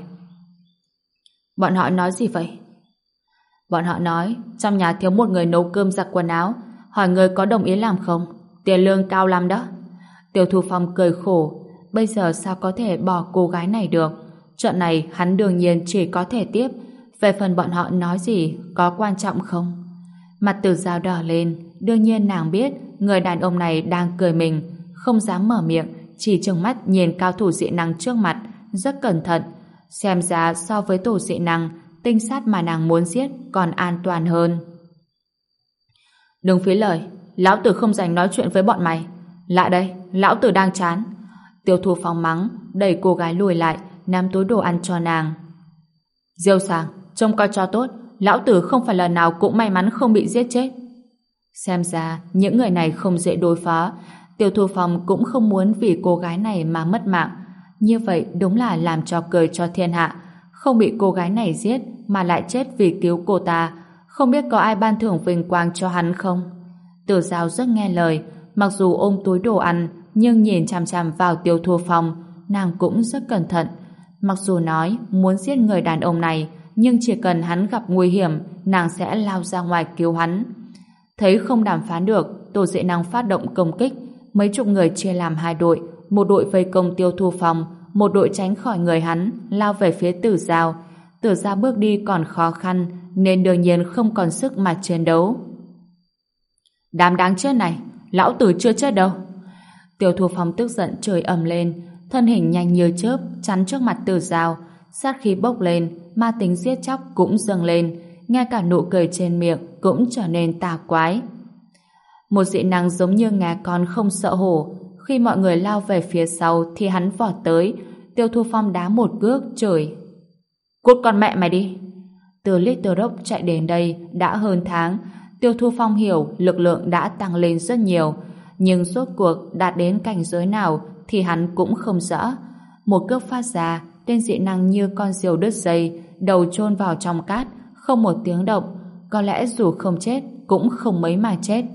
Bọn họ nói gì vậy? Bọn họ nói trong nhà thiếu một người nấu cơm giặt quần áo, hỏi người có đồng ý làm không? Tiền lương cao lắm đó. Tiêu Thu Phong cười khổ, bây giờ sao có thể bỏ cô gái này được? Chuyện này hắn đương nhiên chỉ có thể tiếp. Về phần bọn họ nói gì có quan trọng không? Mặt Tử Giao đỏ lên, đương nhiên nàng biết người đàn ông này đang cười mình, không dám mở miệng, chỉ trừng mắt nhìn cao thủ dị năng trước mặt, rất cẩn thận. Xem ra so với tổ dị năng, tinh sát mà nàng muốn giết còn an toàn hơn. Đừng phí lời, lão tử không dành nói chuyện với bọn mày. Lại đây, lão tử đang chán. Tiêu Thu Phong mắng, đẩy cô gái lùi lại, nắm túi đồ ăn cho nàng. Diêu Sàng, trông coi cho tốt, lão tử không phải lần nào cũng may mắn không bị giết chết. Xem ra những người này không dễ đối phó. Tiêu Thu Phong cũng không muốn vì cô gái này mà mất mạng. Như vậy đúng là làm cho cười cho thiên hạ. Không bị cô gái này giết mà lại chết vì cứu cô ta. Không biết có ai ban thưởng vinh quang cho hắn không? Tử Giao rất nghe lời, mặc dù ôm túi đồ ăn nhưng nhìn chằm chằm vào Tiêu Thu Phong, nàng cũng rất cẩn thận. Mặc dù nói muốn giết người đàn ông này, nhưng chỉ cần hắn gặp nguy hiểm, nàng sẽ lao ra ngoài cứu hắn. Thấy không đàm phán được, tổ dị năng phát động công kích. Mấy chục người chia làm hai đội, một đội vây công Tiêu Thu Phong, một đội tránh khỏi người hắn, lao về phía Tử Giao. Tử Giao bước đi còn khó khăn, nên đương nhiên không còn sức mà chiến đấu. Đám đáng chết này, lão tử chưa chết đâu. Tiêu Thu Phong tức giận chửi ầm lên, thân hình nhanh như chớp chắn trước mặt Tử Giao, sát khí bốc lên, ma tính giết chóc cũng dâng lên, ngay cả nụ cười trên miệng cũng trở nên tà quái. Một dị năng giống như ngà con không sợ hổ, khi mọi người lao về phía sau thì hắn vọt tới. Tiêu Thu Phong đá một cước chửi: Cút con mẹ mày đi. Từ Little Rock chạy đến đây đã hơn tháng. Tiêu Thu Phong hiểu lực lượng đã tăng lên rất nhiều, nhưng rốt cuộc đạt đến cảnh giới nào thì hắn cũng không rõ. Một cước phát ra, tên dị năng như con diều đứt dây, đầu chôn vào trong cát, không một tiếng động. Có lẽ dù không chết cũng không mấy mà chết.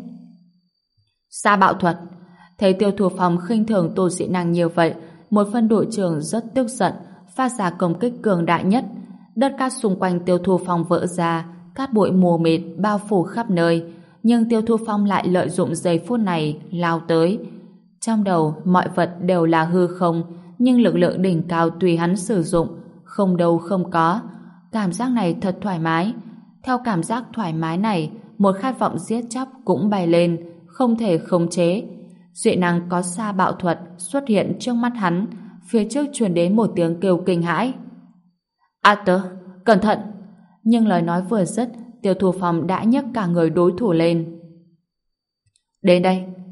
Sa bạo thuật. Thấy Tiêu Thu Phong khinh thường tổ dị năng như vậy, một phân đội trưởng rất tức giận, phát ra công kích cường đại nhất. Đất cát xung quanh Tiêu Thu Phong vỡ ra, cát bụi mù mịt bao phủ khắp nơi, nhưng Tiêu Thu Phong lại lợi dụng giây phút này lao tới. Trong đầu mọi vật đều là hư không, nhưng lực lượng đỉnh cao tùy hắn sử dụng, không đâu không có. Cảm giác này thật thoải mái. Theo cảm giác thoải mái này, một khát vọng giết chóc cũng bay lên, không thể khống chế. Dị năng có sa bạo thuật xuất hiện trước mắt hắn, phía trước truyền đến một tiếng kêu kinh hãi. Arthur, cẩn thận! Nhưng lời nói vừa dứt, Tiêu Thu Phong đã nhấc cả người đối thủ lên. Đến đây,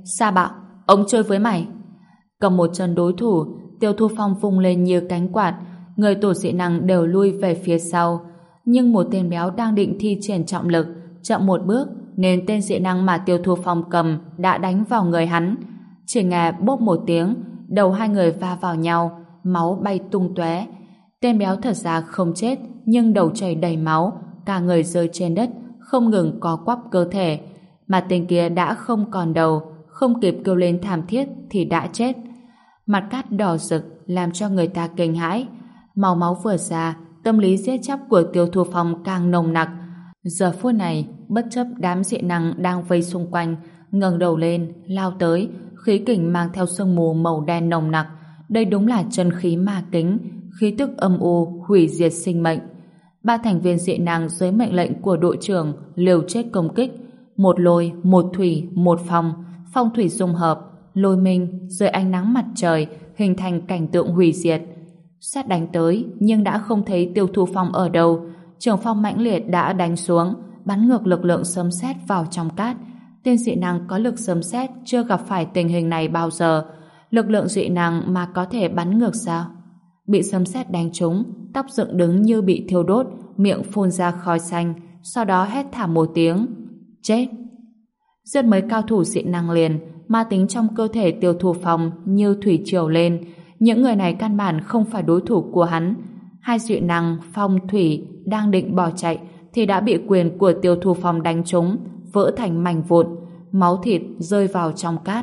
Sa Bạo, ông chơi với mày. Cầm một chân đối thủ, Tiêu Thu Phong vung lên như cánh quạt, người tổ dị năng đều lui về phía sau. Nhưng một tên béo đang định thi triển trọng lực, chậm một bước, nên tên dị năng mà Tiêu Thu Phong cầm đã đánh vào người hắn. Chỉ nghe bốp một tiếng, đầu hai người va vào nhau, máu bay tung tóe. Tên béo thật ra không chết, nhưng đầu chảy đầy máu, cả người rơi trên đất, không ngừng co quắp cơ thể. Mà tên kia đã không còn đầu, không kịp kêu lên thảm thiết thì đã chết. Mặt cát đỏ rực làm cho người ta kinh hãi. Màu máu vừa ra, tâm lý giết chóc của Tiêu Thu Phong càng nồng nặc. Giờ phút này, bất chấp đám dị năng đang vây xung quanh, ngẩng đầu lên, lao tới, khí kình mang theo sương mù màu đen nồng nặc. Đây đúng là chân khí ma kính, khí tức âm u, hủy diệt sinh mệnh. Ba thành viên dị năng dưới mệnh lệnh của đội trưởng liều chết công kích. Một lôi, một thủy, một phong, phong thủy dung hợp, lôi minh dưới ánh nắng mặt trời hình thành cảnh tượng hủy diệt. Sát đánh tới nhưng đã không thấy Tiêu Thu Phong ở đâu. Trường phong mãnh liệt đã đánh xuống, bắn ngược lực lượng sấm sét vào trong cát. Tên dị năng có lực sấm sét chưa gặp phải tình hình này bao giờ. Lực lượng dị năng mà có thể bắn ngược sao? Bị sấm sét đánh trúng, tóc dựng đứng như bị thiêu đốt, miệng phun ra khói xanh, sau đó hét thảm một tiếng. Chết! Rất mấy cao thủ dị năng liền, ma tính trong cơ thể Tiêu Thu Phong như thủy triều lên. Những người này căn bản không phải đối thủ của hắn. Hai dị năng phong thủy đang định bỏ chạy thì đã bị quyền của Tiêu Thu Phong đánh trúng, vỡ thành mảnh vụn, máu thịt rơi vào trong cát.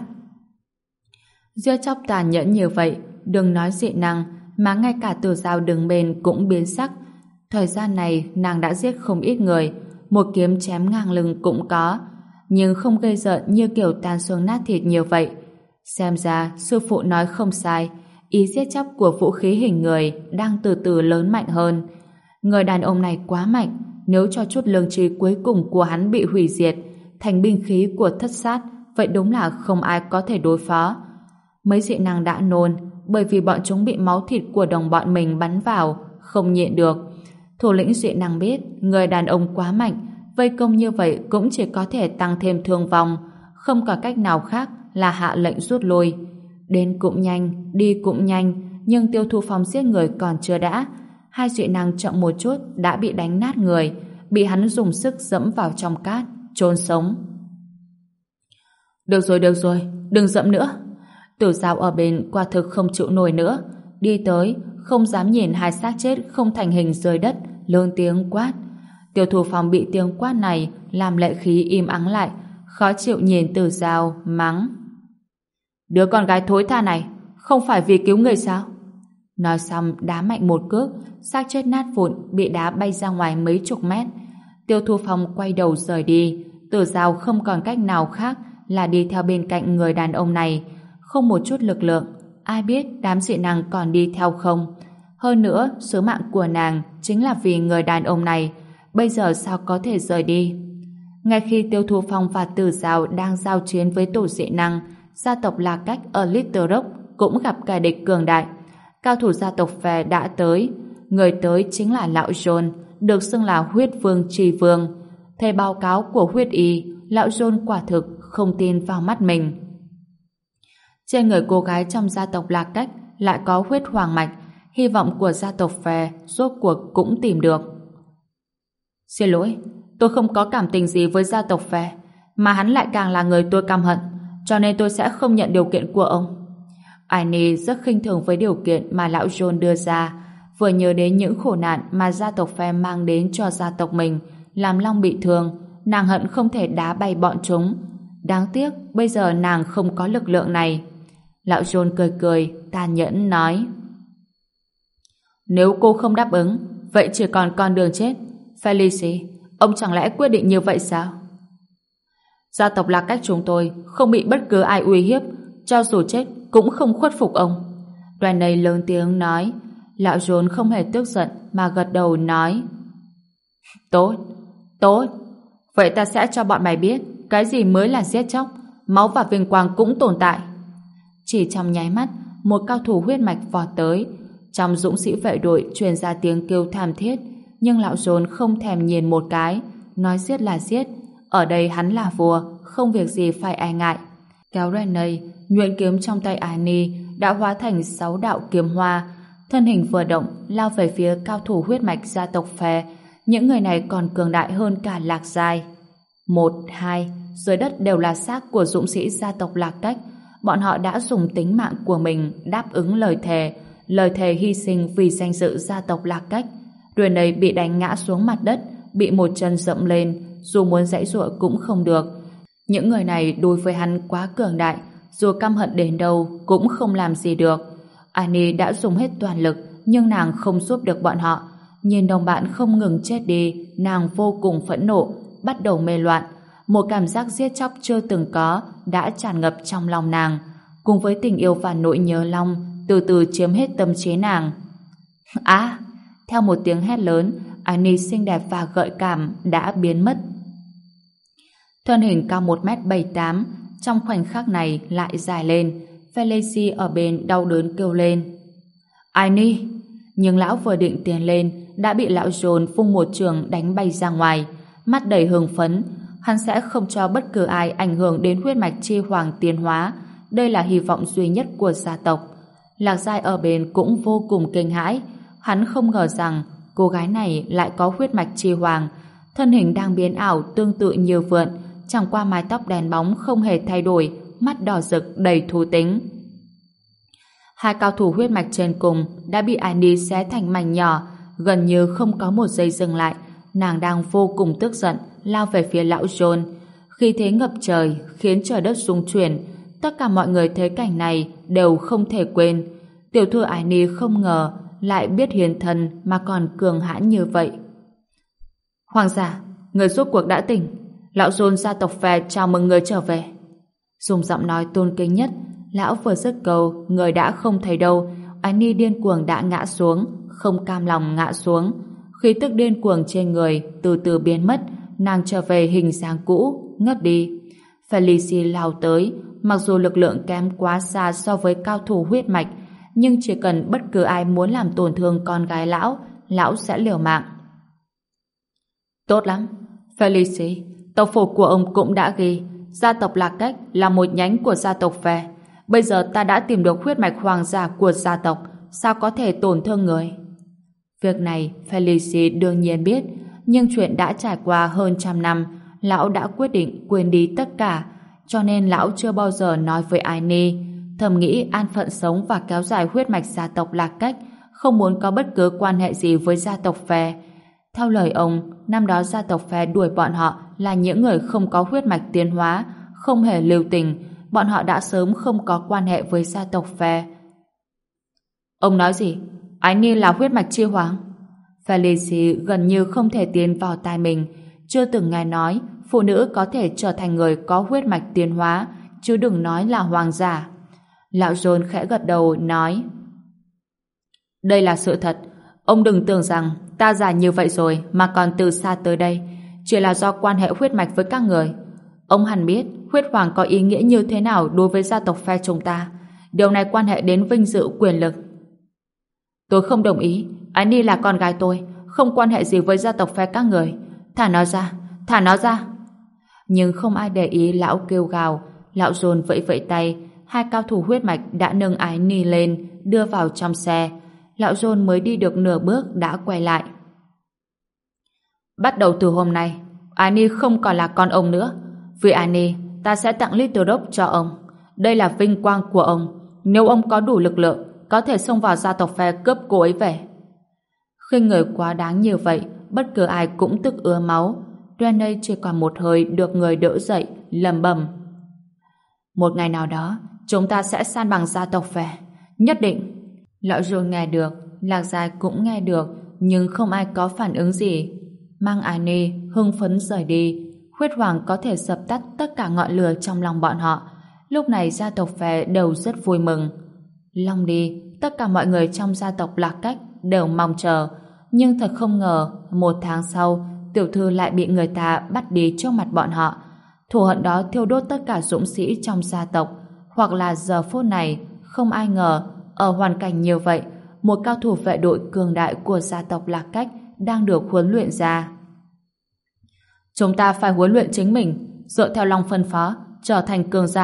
Giết chóc tàn nhẫn như vậy, đừng nói dị năng, mà ngay cả Tử Giao đứng bên cũng biến sắc. Thời gian này nàng đã giết không ít người, một kiếm chém ngang lưng cũng có, nhưng không gây rợn như kiểu tan xương nát thịt như vậy. Xem ra sư phụ nói không sai, ý giết chóc của vũ khí hình người đang từ từ lớn mạnh hơn. Người đàn ông này quá mạnh, nếu cho chút lương tri cuối cùng của hắn bị hủy diệt thành binh khí của thất sát, vậy đúng là không ai có thể đối phó. Mấy dị năng đã nôn, bởi vì bọn chúng bị máu thịt của đồng bọn mình bắn vào, không nhịn được. Thủ lĩnh dị năng biết người đàn ông quá mạnh, vây công như vậy cũng chỉ có thể tăng thêm thương vong, không có cách nào khác là hạ lệnh rút lui. Đến cũng nhanh, đi cũng nhanh, nhưng Tiêu Thu Phong giết người còn chưa đã. Hai dị năng chậm một chút đã bị đánh nát người, bị hắn dùng sức dẫm vào trong cát, chôn sống. Được rồi, đừng dẫm nữa. Tử Giao ở bên quả thực không chịu nổi nữa, đi tới, không dám nhìn hai xác chết không thành hình dưới đất, lớn tiếng quát. Tiêu Thu Phong bị tiếng quát này làm lệ khí im ắng lại, khó chịu nhìn Tử Giao, mắng. Đứa con gái thối tha này, không phải vì cứu người sao? Nói xong đá mạnh một cước, xác chết nát vụn, bị đá bay ra ngoài mấy chục mét. Tiêu Thu Phong quay đầu rời đi, Tử Giao không còn cách nào khác là đi theo bên cạnh người đàn ông này, không một chút lực lượng. Ai biết đám dị năng còn đi theo không? Hơn nữa, sứ mạng của nàng chính là vì người đàn ông này, bây giờ sao có thể rời đi? Ngay khi Tiêu Thu Phong và Tử Giao đang giao chiến với tổ dị năng, gia tộc La Cách ở Little Rock cũng gặp kẻ địch cường đại. Cao thủ gia tộc Phè đã tới, người tới chính là lão John, được xưng là Huyết Vương Tri Vương. Theo báo cáo của Huyết Y, lão John quả thực không tin vào mắt mình. Trên người cô gái trong gia tộc La Cách lại có huyết hoàng mạch, hy vọng của gia tộc Phè rốt cuộc cũng tìm được. Xin lỗi, tôi không có cảm tình gì với gia tộc Phè, mà hắn lại càng là người tôi căm hận, cho nên tôi sẽ không nhận điều kiện của ông. Annie rất khinh thường với điều kiện mà lão John đưa ra, vừa nhớ đến những khổ nạn mà gia tộc Phè mang đến cho gia tộc mình, làm Long bị thương, nàng hận không thể đá bay bọn chúng. Đáng tiếc, bây giờ nàng không có lực lượng này. Lão John cười cười, tàn nhẫn nói: Nếu cô không đáp ứng, vậy chỉ còn con đường chết. Felicie, ông chẳng lẽ quyết định như vậy sao? Gia tộc La Cách chúng tôi không bị bất cứ ai uy hiếp, cho dù chết cũng không khuất phục ông. Đoàn này lớn tiếng nói. Lão John không hề tức giận mà gật đầu nói: Tốt, tốt. Vậy ta sẽ cho bọn mày biết cái gì mới là giết chóc, máu và vinh quang cũng tồn tại. Chỉ trong nháy mắt, một cao thủ huyết mạch vọt tới. Trong dũng sĩ vệ đội truyền ra tiếng kêu thảm thiết, nhưng lão John không thèm nhìn một cái, nói giết là giết. Ở đây hắn là vua, không việc gì phải e ngại. Kéo ra này, nhuyễn kiếm trong tay Annie đã hóa thành 6 đạo kiếm hoa, thân hình vừa động lao về phía cao thủ huyết mạch gia tộc Phe. Những người này còn cường đại hơn cả Lạc Giai. 1, 2, dưới đất đều là xác của dũng sĩ gia tộc Lạc Cách. Bọn họ đã dùng tính mạng của mình đáp ứng lời thề hy sinh vì danh dự gia tộc Lạc Cách. Người này bị đánh ngã xuống mặt đất, bị một chân dẫm lên, dù muốn giãy giụa cũng không được. Những người này đối với hắn quá cường đại, dù căm hận đến đâu cũng không làm gì được. Annie đã dùng hết toàn lực, nhưng nàng không giúp được bọn họ. Nhìn đồng bạn không ngừng chết đi, nàng vô cùng phẫn nộ, bắt đầu mê loạn. Một cảm giác giết chóc chưa từng có đã tràn ngập trong lòng nàng, cùng với tình yêu và nỗi nhớ Long từ từ chiếm hết tâm trí nàng. Theo một tiếng hét lớn, Annie xinh đẹp và gợi cảm đã biến mất. Thân hình cao 1m78, trong khoảnh khắc này lại dài lên. Felicie ở bên đau đớn kêu lên: Annie! Nhưng lão vừa định tiến lên đã bị lão John vung một trường đánh bay ra ngoài. Mắt đầy hưng phấn, hắn sẽ không cho bất cứ ai ảnh hưởng đến huyết mạch chi hoàng tiến hóa. Đây là hy vọng duy nhất của gia tộc. Lạc Giai ở bên cũng vô cùng kinh hãi. Hắn không ngờ rằng cô gái này lại có huyết mạch chi hoàng. Thân hình đang biến ảo tương tự như vượn, chẳng qua mái tóc đen bóng không hề thay đổi, mắt đỏ rực đầy thú tính. Hai cao thủ huyết mạch trên cùng đã bị Annie xé thành mảnh nhỏ, gần như không có một giây dừng lại. Nàng đang vô cùng tức giận lao về phía lão John. Khí thế ngập trời khiến trời đất rung chuyển. Tất cả mọi người thấy cảnh này đều không thể quên. Tiểu thư Annie không ngờ lại biết hiền thần mà còn cường hãn như vậy. Hoàng giả, người rốt cuộc đã tỉnh. Lão John gia tộc Phe chào mừng người trở về. Dùng giọng nói tôn kính nhất, lão vừa dứt câu, người đã không thấy đâu. Annie điên cuồng đã ngã xuống, không cam lòng ngã xuống. Khí tức điên cuồng trên người từ từ biến mất, nàng trở về hình dáng cũ, ngất đi. Felicie lao tới, mặc dù lực lượng kém quá xa so với cao thủ huyết mạch, nhưng chỉ cần bất cứ ai muốn làm tổn thương con gái lão sẽ liều mạng. Tốt lắm, Felicie, tộc phủ của ông cũng đã ghi gia tộc Lạc Cách là một nhánh của gia tộc Phe. Bây giờ ta đã tìm được huyết mạch hoàng giả của gia tộc, sao có thể tổn thương người? Việc này Felicie đương nhiên biết, nhưng chuyện đã trải qua hơn 100 năm, lão đã quyết định quên đi tất cả, cho nên lão chưa bao giờ nói với Annie. Thầm nghĩ an phận sống và kéo dài huyết mạch gia tộc Lạc Cách, không muốn có bất cứ quan hệ gì với gia tộc Phe. Theo lời ông, năm đó gia tộc Phe đuổi bọn họ là những người không có huyết mạch tiến hóa, không hề lưu tình, bọn họ đã sớm không có quan hệ với gia tộc Phe. Ông nói gì? Annie là huyết mạch chi hoàng? Felicie gần như không thể tin vào tai mình, chưa từng nghe nói phụ nữ có thể trở thành người có huyết mạch tiến hóa, chứ đừng nói là hoàng giả. Lão John khẽ gật đầu nói: Đây là sự thật. Ông đừng tưởng rằng ta già như vậy rồi mà còn từ xa tới đây, chỉ là do quan hệ huyết mạch với các người. Ông hẳn biết huyết hoàng có ý nghĩa như thế nào đối với gia tộc Phe chúng ta. Điều này quan hệ đến vinh dự quyền lực. Tôi không đồng ý. Annie là con gái tôi, không quan hệ gì với gia tộc Phe các người. Thả nó ra, thả nó ra. Nhưng không ai để ý lão kêu gào. Lão John vẫy vẫy tay. Hai cao thủ huyết mạch đã nâng Annie lên, đưa vào trong xe. Lão John mới đi được nửa bước đã quay lại. Bắt đầu từ hôm nay, Annie không còn là con ông nữa. Vì Annie, ta sẽ tặng Little Dog cho ông. Đây là vinh quang của ông. Nếu ông có đủ lực lượng, có thể xông vào gia tộc Phe cướp cô ấy về. Khinh người quá đáng như vậy, bất cứ ai cũng tức ứa máu. Rennie chỉ còn một hơi được người đỡ dậy, lẩm bẩm: Một ngày nào đó, chúng ta sẽ san bằng gia tộc Phe. Nhất định. Lão John nghe được, Lạc Giai cũng nghe được, nhưng không ai có phản ứng gì. Mang Annie hưng phấn rời đi. Huyết hoàng có thể dập tắt tất cả ngọn lửa trong lòng bọn họ. Lúc này gia tộc Phe đều rất vui mừng. Long đi, tất cả mọi người trong gia tộc Lạc Cách đều mong chờ. Nhưng thật không ngờ, 1 tháng sau, tiểu thư lại bị người ta bắt đi trước mặt bọn họ. Thù hận đó thiêu đốt tất cả dũng sĩ trong gia tộc. Hoặc là giờ phút này, không ai ngờ, ở hoàn cảnh như vậy, một cao thủ vệ đội cường đại của gia tộc Lạc Cách đang được huấn luyện ra. Chúng ta phải huấn luyện chính mình, dựa theo Long phân phó, trở thành cường giả.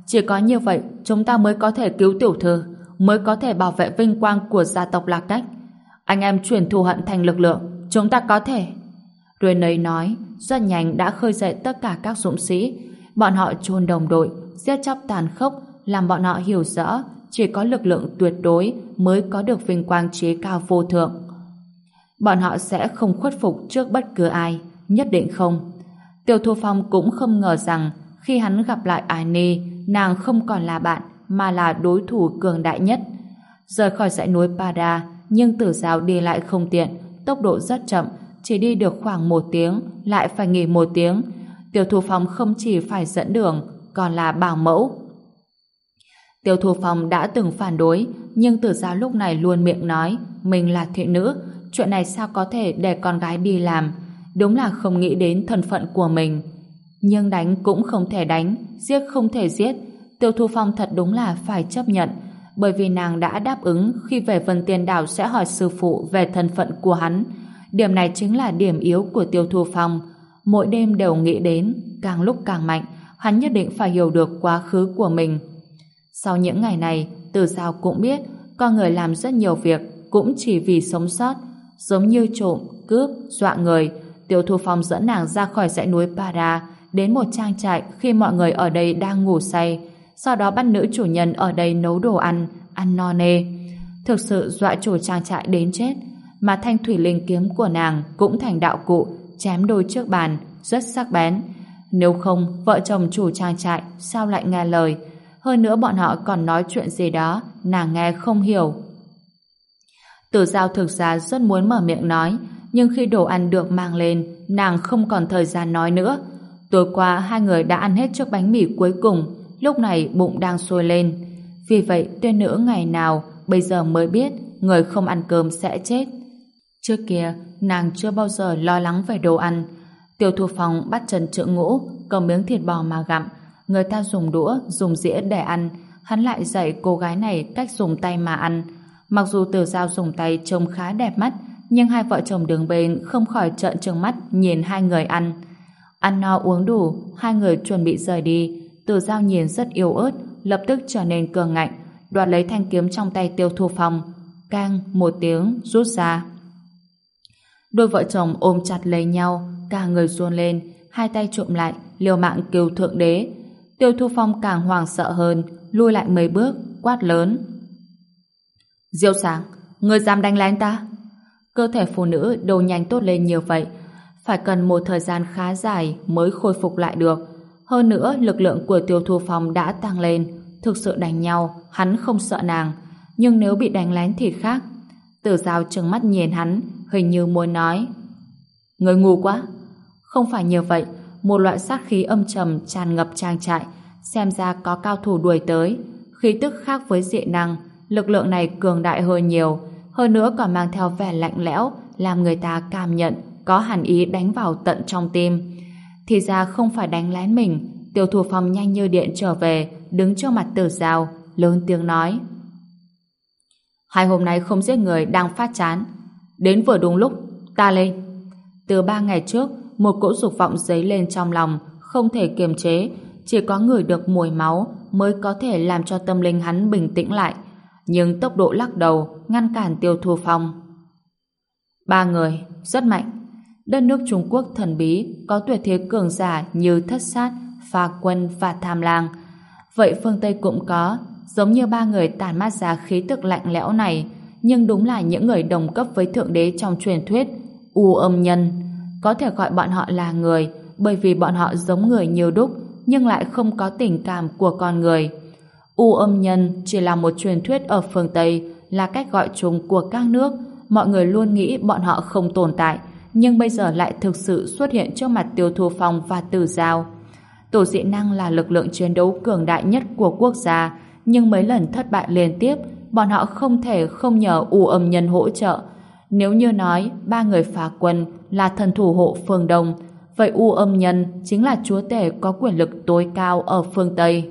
Chỉ có như vậy chúng ta mới có thể cứu tiểu thư, mới có thể bảo vệ vinh quang của gia tộc Lạc Cách. Anh em chuyển thù hận thành lực lượng, chúng ta có thể. Renee nói, rất nhanh đã khơi dậy tất cả các dũng sĩ. Bọn họ chôn đồng đội, giết chóc tàn khốc, làm bọn họ hiểu rõ chỉ có lực lượng tuyệt đối mới có được vinh quang trí cao vô thượng. Bọn họ sẽ không khuất phục trước bất cứ ai, nhất định không. Tiêu Thu Phong cũng không ngờ rằng khi hắn gặp lại Annie, nàng không còn là bạn mà là đối thủ cường đại nhất. Rời khỏi dãy núi Pada, nhưng Tử Giao đi lại không tiện, tốc độ rất chậm, chỉ đi được khoảng 1 tiếng, lại phải nghỉ 1 tiếng. Tiêu Thu Phong không chỉ phải dẫn đường, còn là bảo mẫu. Tiêu Thu Phong đã từng phản đối, nhưng Tử Giao lúc này luôn miệng nói mình là thị nữ, chuyện này sao có thể để con gái đi làm, đúng là không nghĩ đến thân phận của mình. Nhưng đánh cũng không thể đánh, giết không thể giết, Tiêu Thu Phong thật đúng là phải chấp nhận, bởi vì nàng đã đáp ứng khi về Vân Tiên Đảo sẽ hỏi sư phụ về thân phận của hắn. Điểm này chính là điểm yếu của Tiêu Thu Phong, mỗi đêm đều nghĩ đến, càng lúc càng mạnh, hắn nhất định phải hiểu được quá khứ của mình. Sau những ngày này, Tử Giao cũng biết con người làm rất nhiều việc cũng chỉ vì sống sót, giống như trộm, cướp, dọa người. Tiêu Thu Phong dẫn nàng ra khỏi dãy núi Para, đến một trang trại khi mọi người ở đây đang ngủ say, sau đó bắt nữ chủ nhân ở đây nấu đồ ăn, ăn no nê. Thực sự dọa chủ trang trại đến chết, mà thanh thủy linh kiếm của nàng cũng thành đạo cụ, chém đôi trước bàn, rất sắc bén. Nếu không, vợ chồng chủ trang trại sao lại nghe lời? Hơn nữa bọn họ còn nói chuyện gì đó, nàng nghe không hiểu. Tử Giao thực ra rất muốn mở miệng nói, nhưng khi đồ ăn được mang lên, nàng không còn thời gian nói nữa. Tối qua hai người đã ăn hết chiếc bánh mì cuối cùng, lúc này bụng đang sôi lên. Vì vậy tuyên nữ ngày nào bây giờ mới biết người không ăn cơm sẽ chết. Trước kia nàng chưa bao giờ lo lắng về đồ ăn. Tiêu Thu Phong bắt Trần Trượng Ngũ cầm miếng thịt bò mà gặm, người ta dùng đũa, dùng dĩa để ăn, hắn lại dạy cô gái này cách dùng tay mà ăn. Mặc dù Tử Giao dùng tay trông khá đẹp mắt, nhưng hai vợ chồng đứng bên không khỏi trợn trừng mắt nhìn hai người ăn. Ăn no uống đủ, hai người chuẩn bị rời đi. Tử Giao nhìn rất yếu ớt, lập tức trở nên cường ngạnh, đoạt lấy thanh kiếm trong tay Tiêu Thu Phong, cang một tiếng rút ra. Đôi vợ chồng ôm chặt lấy nhau, cả người run lên, hai tay trụm lại, liều mạng kêu thượng đế. Tiêu Thu Phong càng hoảng sợ hơn, lui lại mấy bước, quát lớn: Diêu Sáng, ngươi dám đánh lén ta? Cơ thể phụ nữ đâu nhanh tốt lên nhiều vậy, phải cần một thời gian khá dài mới khôi phục lại được. Hơn nữa lực lượng của Tiêu Thu Phong đã tăng lên, thực sự đánh nhau hắn không sợ nàng, nhưng nếu bị đánh lén thì khác. Tử Giao trừng mắt nhìn hắn, hình như muốn nói: Người ngu quá. Không phải như vậy, một loại sát khí âm trầm tràn ngập trang trại, xem ra có cao thủ đuổi tới. Khí tức khác với dị năng, lực lượng này cường đại hơn nhiều, hơn nữa còn mang theo vẻ lạnh lẽo, làm người ta cảm nhận có hàn ý đánh vào tận trong tim. Thì ra không phải đánh lén mình. Tiêu Thu Phong nhanh như điện trở về, đứng trước mặt Tử Giao, lớn tiếng nói: Hai hôm nay không giết người đang phát chán, đến vừa đúng lúc, ta lên. Từ 3 ngày trước, một cỗ dục vọng dấy lên trong lòng, không thể kiềm chế, chỉ có người được mùi máu mới có thể làm cho tâm linh hắn bình tĩnh lại. Nhưng tốc độ lắc đầu ngăn cản Tiêu Thu Phong. 3 người, rất mạnh. Đất nước Trung Quốc thần bí có tuyệt thế cường giả như Thất Sát, Phà Quân và Tham Lang. Vậy phương Tây cũng có, giống như 3 người tản mát ra khí tức lạnh lẽo này, nhưng đúng là những người đồng cấp với Thượng Đế trong truyền thuyết, U Âm Nhân. Có thể gọi bọn họ là người, bởi vì bọn họ giống người như đúc, nhưng lại không có tình cảm của con người. U Âm Nhân chỉ là một truyền thuyết ở phương Tây, là cách gọi chung của các nước. Mọi người luôn nghĩ bọn họ không tồn tại, nhưng bây giờ lại thực sự xuất hiện trước mặt Tiêu Thu Phong và Tử Giao. Tổ dị năng là lực lượng chiến đấu cường đại nhất của quốc gia, nhưng mấy lần thất bại liên tiếp, bọn họ không thể không nhờ U Âm Nhân hỗ trợ. Nếu như nói 3 người Phá Quân là thần thủ hộ phương Đông, vậy U Âm Nhân chính là chúa tể có quyền lực tối cao ở phương Tây.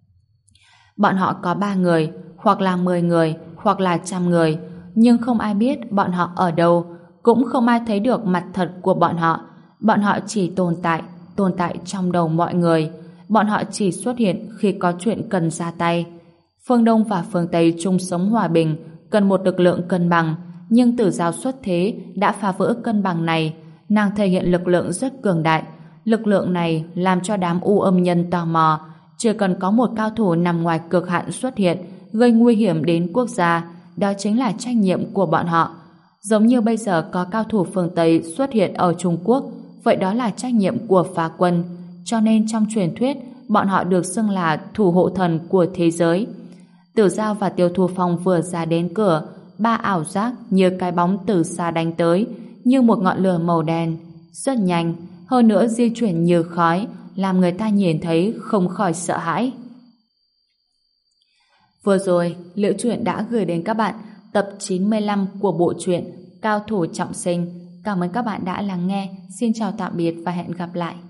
Bọn họ có 3 người, hoặc là 10 người, hoặc là 100 người, nhưng không ai biết bọn họ ở đâu, cũng không ai thấy được mặt thật của bọn họ. Bọn họ chỉ tồn tại trong đầu mọi người. bọn họ chỉ xuất hiện khi có chuyện cần ra tay. Phương Đông và phương Tây chung sống hòa bình, cần một lực lượng cân bằng, nhưng Tử Giao xuất thế đã phá vỡ cân bằng này. Nàng thể hiện lực lượng rất cường đại. Lực lượng này làm cho đám u âm nhân tò mò. Chỉ cần có một cao thủ nằm ngoài cực hạn xuất hiện, gây nguy hiểm đến quốc gia, đó chính là trách nhiệm của bọn họ. Giống như bây giờ có cao thủ phương Tây xuất hiện ở Trung Quốc, vậy đó là trách nhiệm của phá quân. Cho nên trong truyền thuyết, bọn họ được xưng là thủ hộ thần của thế giới. Tử Giao và Tiêu Thu Phong vừa ra đến cửa, ba ảo giác như cái bóng từ xa đánh tới, như một ngọn lửa màu đen, rất nhanh, hơn nữa di chuyển như khói, làm người ta nhìn thấy không khỏi sợ hãi. Vừa rồi, Liễu Chuyện đã gửi đến các bạn tập 95 của bộ truyện Cao thủ trọng sinh. Cảm ơn các bạn đã lắng nghe. Xin chào tạm biệt và hẹn gặp lại.